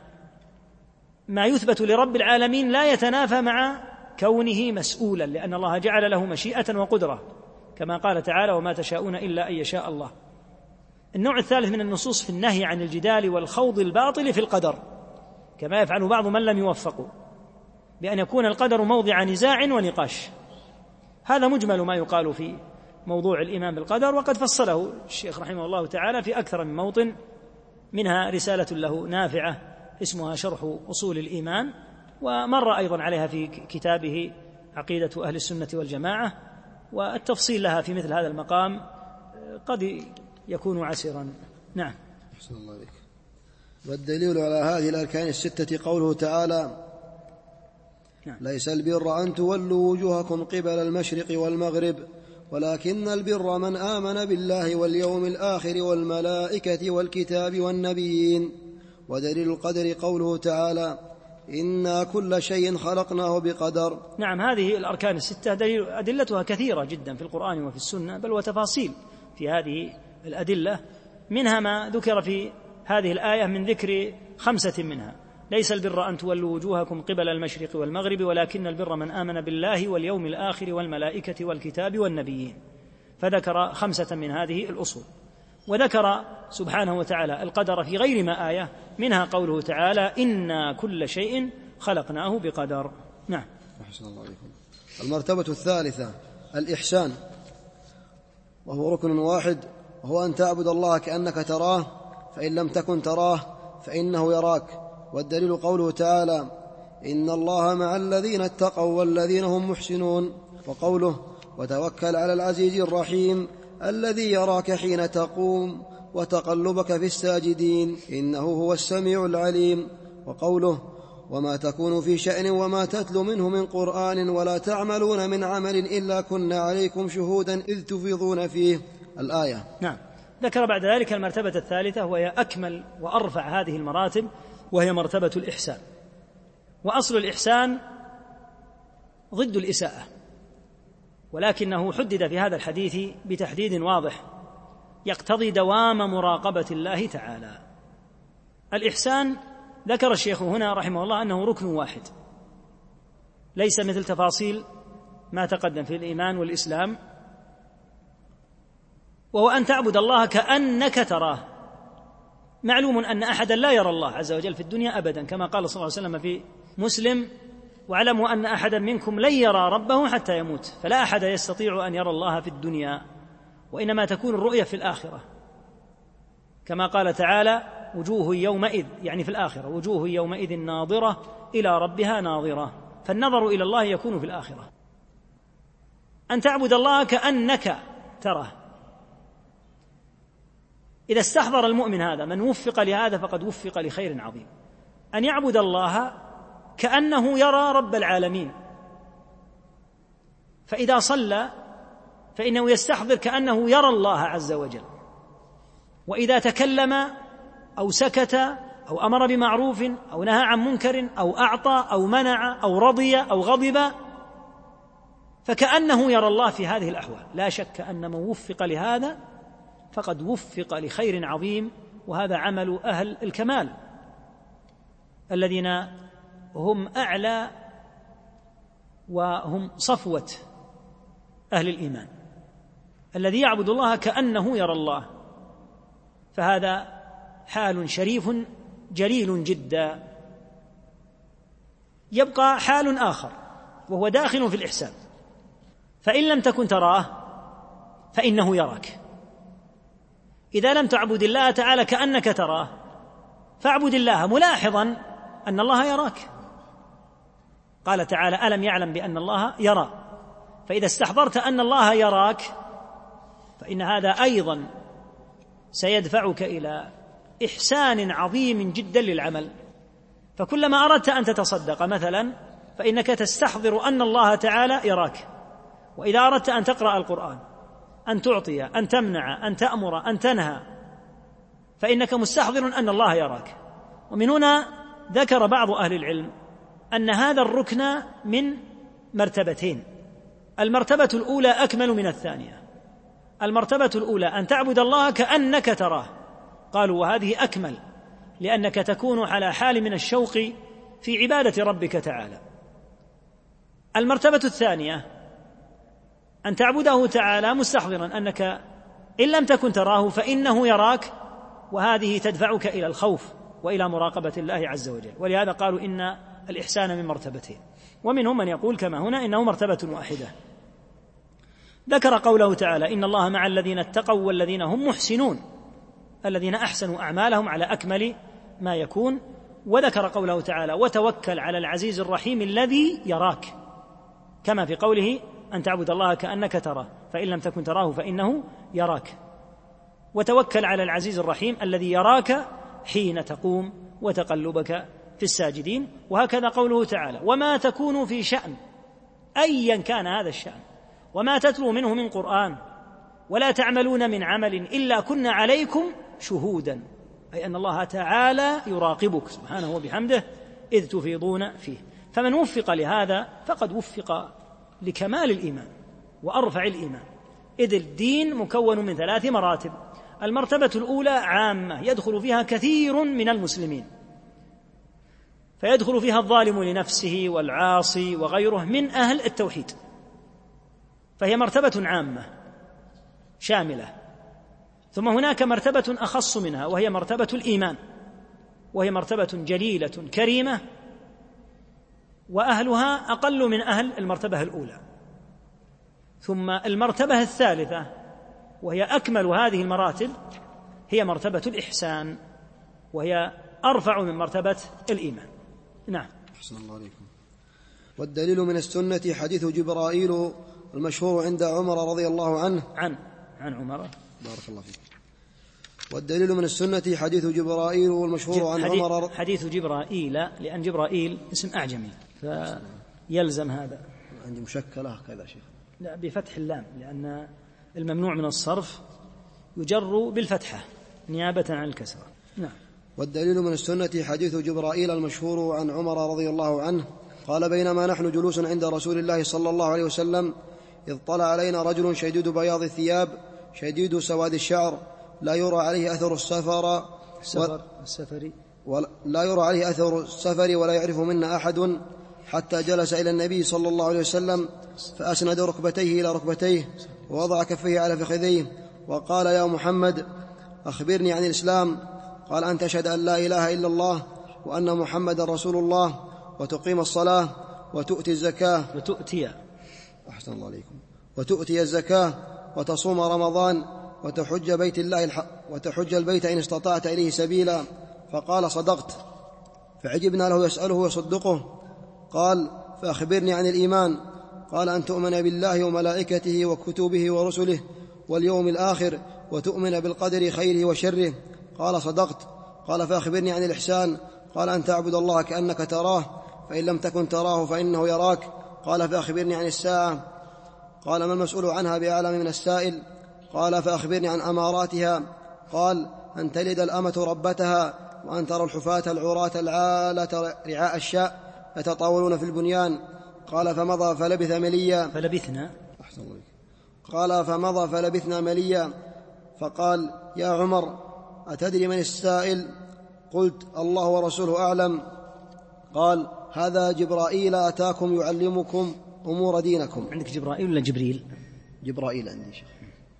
ما يثبت لرب العالمين لا يتنافى مع كونه مسؤولا، لأن الله جعل له مشيئة وقدرة كما قال تعالى: وما تشاءون إلا أن يشاء الله. النوع الثالث من النصوص في النهي عن الجدال والخوض الباطل في القدر، كما يفعل بعض من لم يوفقوا، بأن يكون القدر موضع نزاع ونقاش. هذا مجمل ما يقال في موضوع الإيمان بالقدر، وقد فصله الشيخ رحمه الله تعالى في أكثر من موطن، منها رسالة له نافعة اسمها شرح أصول الإيمان، ومر أيضا عليها في كتابه عقيدة أهل السنة والجماعة، والتفصيل لها في مثل هذا المقام قد يكون عسرا. نعم. أحسن الله عليك. والدليل على هذه الأركان الستة قوله تعالى: نعم. ليس البر أن تولوا وجوهكم قبل المشرق والمغرب ولكن البر من آمن بالله واليوم الآخر والملائكة والكتاب والنبيين. ودليل القدر قوله تعالى: إنا كل شيء خلقناه بقدر. نعم، هذه الأركان الستة دليل أدلتها كثيرة جدا في القرآن وفي السنة، بل وتفاصيل في هذه الأدلة، منها ما ذكر في هذه الآية من ذكر خمسة منها: ليس البر أن تولوا وجوهكم قبل المشرق والمغرب ولكن البر من آمن بالله واليوم الآخر والملائكة والكتاب والنبيين، فذكر خمسة من هذه الأصول. وذكر سبحانه وتعالى القدر في غير ما آية، منها قوله تعالى: إنا كل شيء خلقناه بقدر. نعم. أحسن الله عليكم. المرتبة الثالثة الإحسان، وهو ركن واحد، وهو أن تعبد الله كأنك تراه، فإن لم تكن تراه فإنه يراك. والدليل قوله تعالى: إن الله مع الذين اتقوا والذين هم محسنون. وقوله: وتوكل على العزيز الرحيم الذي يراك حين تقوم وتقلبك في الساجدين إنه هو السميع العليم. وقوله: وما تكون في شأن وما تتلو منه من قرآن ولا تعملون من عمل إلا كنا عليكم شهودا إذ تفيضون فيه. الآية. نعم. ذكر بعد ذلك المرتبة الثالثة، وهي أكمل وأرفع هذه المراتب، وهي مرتبة الإحسان. وأصل الإحسان ضد الإساءة، ولكنه حدد في هذا الحديث بتحديد واضح يقتضي دوام مراقبة الله تعالى. الإحسان ذكر الشيخ هنا رحمه الله أنه ركن واحد، ليس مثل تفاصيل ما تقدم في الإيمان والإسلام، وهو أن تعبد الله كأنك تراه. معلوم أن أحدا لا يرى الله عز وجل في الدنيا أبدا، كما قال صلى الله عليه وسلم في مسلم: واعلموا أن أحدا منكم لن يرى ربه حتى يموت. فلا أحد يستطيع أن يرى الله في الدنيا، وإنما تكون الرؤية في الآخرة، كما قال تعالى: وجوه يومئذ، يعني في الآخرة، وجوه يومئذ ناظرة إلى ربها ناظرة. فالنظر إلى الله يكون في الآخرة. أن تعبد الله كأنك تراه. إذا استحضر المؤمن هذا، من وفق لهذا فقد وفق لخير عظيم، أن يعبد الله كأنه يرى رب العالمين. فإذا صلى فإنه يستحضر كأنه يرى الله عز وجل، وإذا تكلم أو سكت أو أمر بمعروف أو نهى عن منكر أو أعطى أو منع أو رضي أو غضب فكأنه يرى الله في هذه الأحوال. لا شك أن من وفق لهذا فقد وفق لخير عظيم، وهذا عمل أهل الكمال الذين هم أعلى وهم صفوة أهل الإيمان. الذي يعبد الله كأنه يرى الله، فهذا حال شريف جليل جدا. يبقى حال آخر وهو داخل في الإحسان: فإن لم تكن تراه فإنه يراك. إذا لم تعبد الله تعالى كأنك تراه فاعبد الله ملاحظا أن الله يراك. قال تعالى: ألم يعلم بأن الله يرى. فإذا استحضرت أن الله يراك فإن هذا أيضا سيدفعك إلى إحسان عظيم جدا للعمل. فكلما أردت أن تتصدق مثلا فإنك تستحضر أن الله تعالى يراك. وإذا أردت أن تقرأ القرآن، أن تعطي، أن تمنع، أن تأمر، أن تنهى، فإنك مستحضر أن الله يراك. ومن هنا ذكر بعض أهل العلم أن هذا الركن من مرتبتين، المرتبة الأولى أكمل من الثانية. المرتبة الأولى أن تعبد الله كأنك تراه، قالوا وهذه أكمل لأنك تكون على حال من الشوق في عبادة ربك تعالى. المرتبة الثانية أن تعبده تعالى مستحضرا أنك إن لم تكن تراه فإنه يراك، وهذه تدفعك إلى الخوف وإلى مراقبة الله عز وجل. ولهذا قالوا إن الإحسان من مرتبتين، ومنهم من يقول كما هنا إنه مرتبة واحدة. ذكر قوله تعالى إن الله مع الذين اتقوا والذين هم محسنون، الذين أحسنوا أعمالهم على أكمل ما يكون. وذكر قوله تعالى وتوكل على العزيز الرحيم الذي يراك، كما في قوله أن تعبد الله كأنك تراه فإن لم تكن تراه فإنه يراك. وتوكل على العزيز الرحيم الذي يراك حين تقوم وتقلبك في الساجدين. وهكذا قوله تعالى وما تكون في شأن، أيا كان هذا الشأن، وما تتلو منه من قرآن ولا تعملون من عمل إلا كنا عليكم شهودا، أي أن الله تعالى يراقبك سبحانه وبحمده إذ تفيضون فيه. فمن وفق لهذا فقد وفق لكمال الإيمان وأرفع الإيمان، إذ الدين مكون من ثلاث مراتب. المرتبة الأولى عامة يدخل فيها كثير من المسلمين، فيدخل فيها الظالم لنفسه والعاصي وغيره من أهل التوحيد، فهي مرتبة عامة شاملة. ثم هناك مرتبة أخص منها وهي مرتبة الإيمان، وهي مرتبة جليلة كريمة، وأهلها أقل من أهل المرتبة الأولى. ثم المرتبة الثالثة وهي أكمل هذه المراتب هي مرتبة الإحسان، وهي أرفع من مرتبة الإيمان. نعم. أحسن الله عليكم. والدليل من السنة حديث جبرائيل المشهور عند عمر رضي الله عنه عن عن عمر بارك الله فيك. والدليل من السنة حديث جبرائيل المشهور عن حديث عمر حديث جبرائيل، لأن جبرائيل اسم أعجمي فيلزم هذا. عندي مشكلة كذا شيخ. لا، بفتح اللام، لأن الممنوع من الصرف يجر بالفتحة نيابة عن الكسرة. نعم. والدليل من السنة حديث جبرائيل المشهور عن عمر رضي الله عنه قال بينما نحن جلوس عند رسول الله صلى الله عليه وسلم إذ طلع علينا رجل شديد بياض الثياب شديد سواد الشعر لا يرى عليه أثر السفر السفر السفر لا يرى عليه أثر السفر ولا يعرف منا أحد، حتى جلس إلى النبي صلى الله عليه وسلم فأسند ركبتيه إلى ركبتيه ووضع كفيه على فخذيه وقال يا محمد أخبرني عن الإسلام. قال أن تشهد أن لا إله إلا الله وأن محمدا رسول الله وتقيم الصلاة وتؤتي الزكاة وتؤتي أحسن الله عليكم وتؤتي الزكاة وتصوم رمضان وتحج بيت الله الح... وتحج البيت إن استطعت إليه سبيلا. فقال صدقت، فعجبنا له يسأله ويصدقه. قال فأخبرني عن الإيمان. قال أن تؤمن بالله وملائكته وكتبه ورسله واليوم الآخر وتؤمن بالقدر خيره وشره. قال صدقت. قال فأخبرني عن الإحسان. قال أن تعبد الله كأنك تراه فإن لم تكن تراه فإنه يراك. قال فأخبرني عن الساعة. قال ما المسؤول عنها بأعلم من السائل. قال فأخبرني عن أماراتها. قال أن تلد الأمة ربتها وأن ترى الحفاة العراة العالة رعاء الشاء يتطاولون في البنيان. قال فمضى فلبث مليا فلبثنا أحسن الله. قال فمضى فلبثنا مليا. فقال يا عمر أتدري من السائل؟ قلت الله ورسوله أعلم. قال هذا جبرائيل أتاكم يعلمكم أمور دينكم. عندك جبرائيل ولا جبريل؟ جبرائيل عندي شيخ.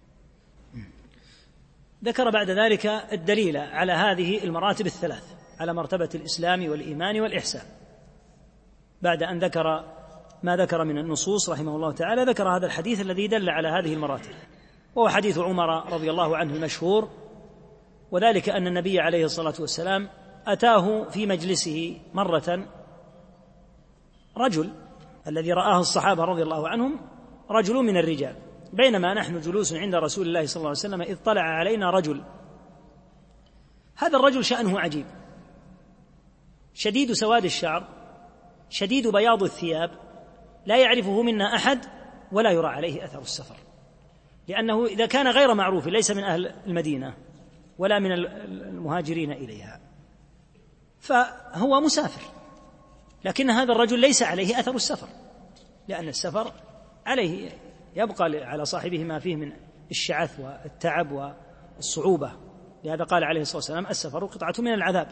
ذكر بعد ذلك الدليل على هذه المراتب الثلاث، على مرتبة الإسلام والإيمان والإحسان. بعد أن ذكر ما ذكر من النصوص رحمه الله تعالى ذكر هذا الحديث الذي دل على هذه المراتب، وهو حديث عمر رضي الله عنه المشهور، وذلك أن النبي عليه الصلاة والسلام أتاه في مجلسه مرة رجل الذي رآه الصحابة رضي الله عنهم، رجل من الرجال، بينما نحن جلوس عند رسول الله صلى الله عليه وسلم إذ طلع علينا رجل. هذا الرجل شأنه عجيب، شديد سواد الشعر شديد بياض الثياب، لا يعرفه منا أحد ولا يرى عليه أثر السفر، لأنه إذا كان غير معروف ليس من أهل المدينة ولا من المهاجرين إليها، فهو مسافر، لكن هذا الرجل ليس عليه أثر السفر، لأن السفر عليه يبقى على صاحبه ما فيه من الشعث والتعب والصعوبة، لهذا قال عليه الصلاة والسلام السفر قطعة من العذاب.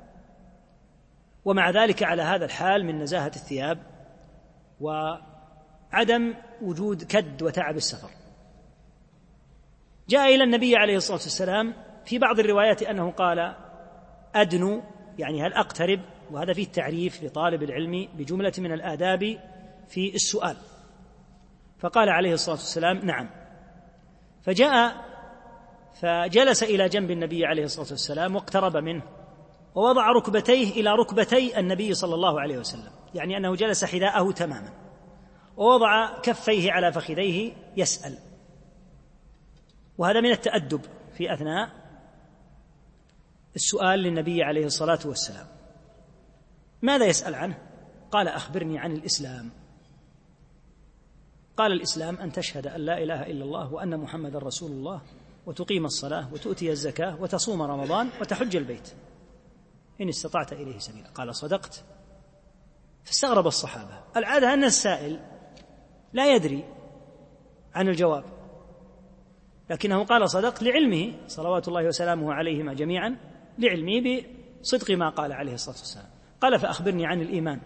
ومع ذلك على هذا الحال من نزاهة الثياب وعدم وجود كد وتعب السفر، جاء إلى النبي عليه الصلاة والسلام في بعض الروايات أنه قال أدنو، يعني هل أقترب، وهذا فيه تعريف لطالب العلم بجملة من الآداب في السؤال، فقال عليه الصلاة والسلام نعم، فجاء فجلس إلى جنب النبي عليه الصلاة والسلام واقترب منه ووضع ركبتيه إلى ركبتي النبي صلى الله عليه وسلم، يعني أنه جلس حذاءه تماما، ووضع كفيه على فخذيه يسأل. وهذا من التأدب في أثناء السؤال للنبي عليه الصلاة والسلام. ماذا يسأل عنه؟ قال أخبرني عن الإسلام. قال الإسلام أن تشهد أن لا إله إلا الله وأن محمد رسول الله وتقيم الصلاة وتؤتي الزكاة وتصوم رمضان وتحج البيت إن استطعت إليه سبيلا. قال صدقت. فاستغرب الصحابة. العادة أن السائل لا يدري عن الجواب، لكنه قال صدقت لعلمه صلوات الله وسلامه عليهما جميعا، لعلمه بصدق ما قال عليه الصلاة والسلام. قال فأخبرني عن الإيمان.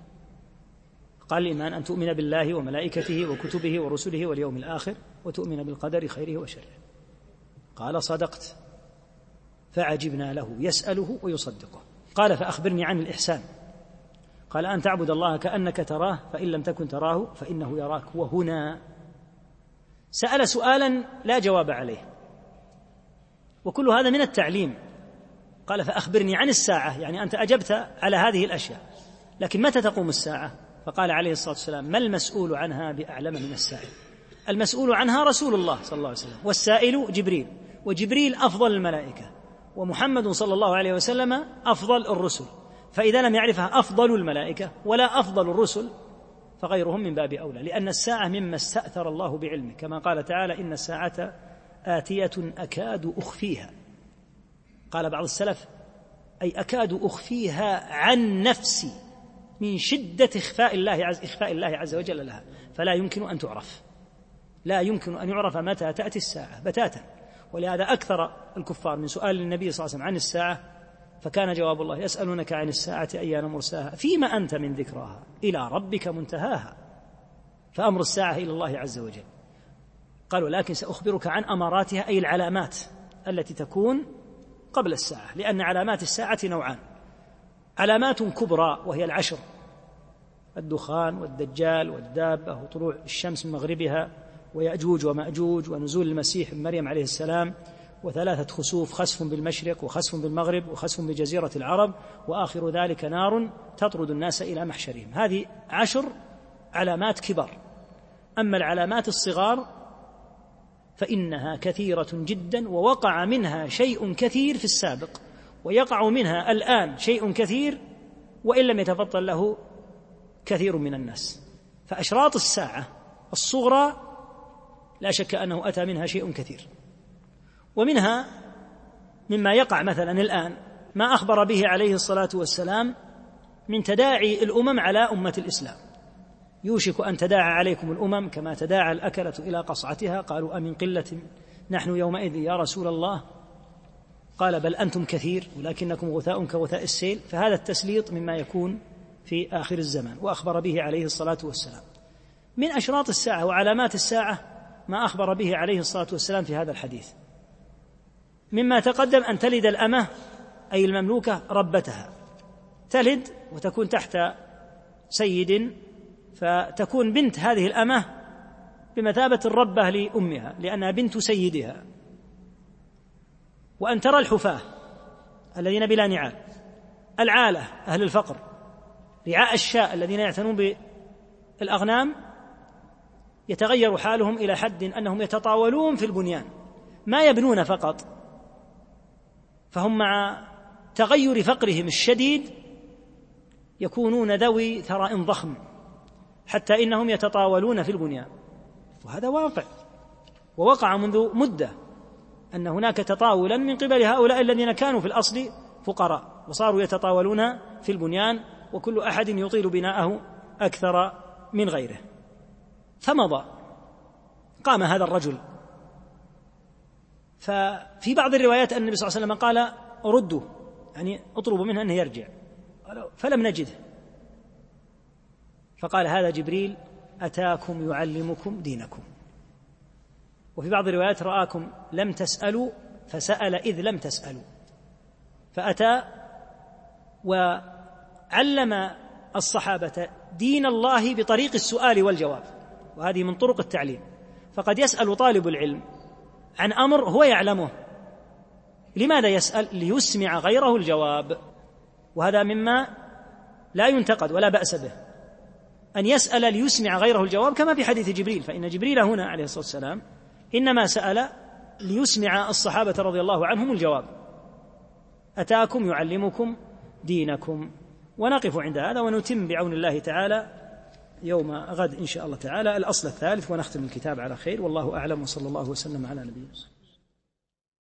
قال الإيمان أن تؤمن بالله وملائكته وكتبه ورسله واليوم الآخر وتؤمن بالقدر خيره وشره. قال صدقت. فعجبنا له يسأله ويصدقه. قال فأخبرني عن الإحسان. قال أن تعبد الله كأنك تراه فإن لم تكن تراه فإنه يراك. وهنا سأل سؤالا لا جواب عليه، وكل هذا من التعليم. قال فأخبرني عن الساعة، يعني أنت أجبت على هذه الأشياء، لكن متى تقوم الساعة؟ فقال عليه الصلاة والسلام ما المسؤول عنها بأعلم من السائل. المسؤول عنها رسول الله صلى الله عليه وسلم، والسائل جبريل، وجبريل أفضل الملائكة، ومحمد صلى الله عليه وسلم أفضل الرسل، فإذا لم يعرفها أفضل الملائكة ولا أفضل الرسل فغيرهم من باب أولى، لأن الساعة مما استأثر الله بعلمه، كما قال تعالى إن الساعة آتية أكاد أخفيها. قال بعض السلف أي أكاد أخفيها عن نفسي من شدة إخفاء الله عز, إخفاء الله عز وجل لها، فلا يمكن أن تعرف، لا يمكن أن يعرف متى تأتي الساعة بتاتا. ولهذا أكثر الكفار من سؤال النبي صلى الله عليه وسلم عن الساعة، فكان جواب الله يسألونك عن الساعة أيان مرساها فيما أنت من ذكراها إلى ربك منتهاها، فأمر الساعة إلى الله عز وجل. قال ولكن سأخبرك عن أماراتها، أي العلامات التي تكون قبل الساعة، لأن علامات الساعة نوعان: علامات كبرى وهي العشر، الدخان والدجال والدابة وطلوع الشمس من مغربها ويأجوج ومأجوج ونزول المسيح ابن مريم عليه السلام وثلاثة خسوف، خسف بالمشرق وخسف بالمغرب وخسف بجزيرة العرب، وآخر ذلك نار تطرد الناس إلى محشرهم. هذه عشر علامات كبار. أما العلامات الصغار فإنها كثيرة جدا، ووقع منها شيء كثير في السابق، ويقع منها الآن شيء كثير وإن لم يتفضل له كثير من الناس. فأشراط الساعة الصغرى لا شك أنه أتى منها شيء كثير، ومنها مما يقع مثلا الآن ما أخبر به عليه الصلاة والسلام من تداعي الأمم على أمة الإسلام. يوشك أن تداعى عليكم الأمم كما تداعى الأكلة إلى قصعتها، قالوا أمن قلة نحن يومئذ يا رسول الله؟ قال بل أنتم كثير ولكنكم غثاء كغثاء السيل. فهذا التسليط مما يكون في آخر الزمان، وأخبر به عليه الصلاة والسلام. من أشراط الساعة وعلامات الساعة ما أخبر به عليه الصلاة والسلام في هذا الحديث. مما تقدم أن تلد الأمة أي المملوكة ربتها، تلد وتكون تحت سيد، فتكون بنت هذه الأمة بمثابة الربة لأمها لأنها بنت سيدها. وأن ترى الحفاة الذين بلا نعال، العالة أهل الفقر، رعاء الشاء الذين يعتنون بالأغنام، يتغير حالهم إلى حد أنهم يتطاولون في البنيان، ما يبنون فقط، فهم مع تغير فقرهم الشديد يكونون ذوي ثراء ضخم، حتى إنهم يتطاولون في البنيان. وهذا واقع، ووقع منذ مدة أن هناك تطاولا من قبل هؤلاء الذين كانوا في الأصل فقراء وصاروا يتطاولون في البنيان، وكل أحد يطيل بناءه أكثر من غيره. فمضى، قام هذا الرجل، ففي بعض الروايات أن النبي صلى الله عليه وسلم قال ردوا، يعني اطلبوا منه أنه يرجع، فلم نجده، فقال هذا جبريل أتاكم يعلمكم دينكم. وفي بعض الروايات رآكم لم تسألوا فسأل إذ لم تسألوا، فأتى وعلم الصحابة دين الله بطريق السؤال والجواب، وهذه من طرق التعليم. فقد يسأل طالب العلم عن أمر هو يعلمه، لماذا يسأل؟ ليسمع غيره الجواب، وهذا مما لا ينتقد ولا بأس به، أن يسأل ليسمع غيره الجواب، كما في حديث جبريل، فإن جبريل هنا عليه الصلاة والسلام إنما سأل ليسمع الصحابة رضي الله عنهم الجواب، أتاكم يعلمكم دينكم. ونقف عند هذا ونتم بعون الله تعالى يوم غد إن شاء الله تعالى الأصل الثالث، ونختم الكتاب على خير، والله أعلم، وصلى الله وسلم على نبينا.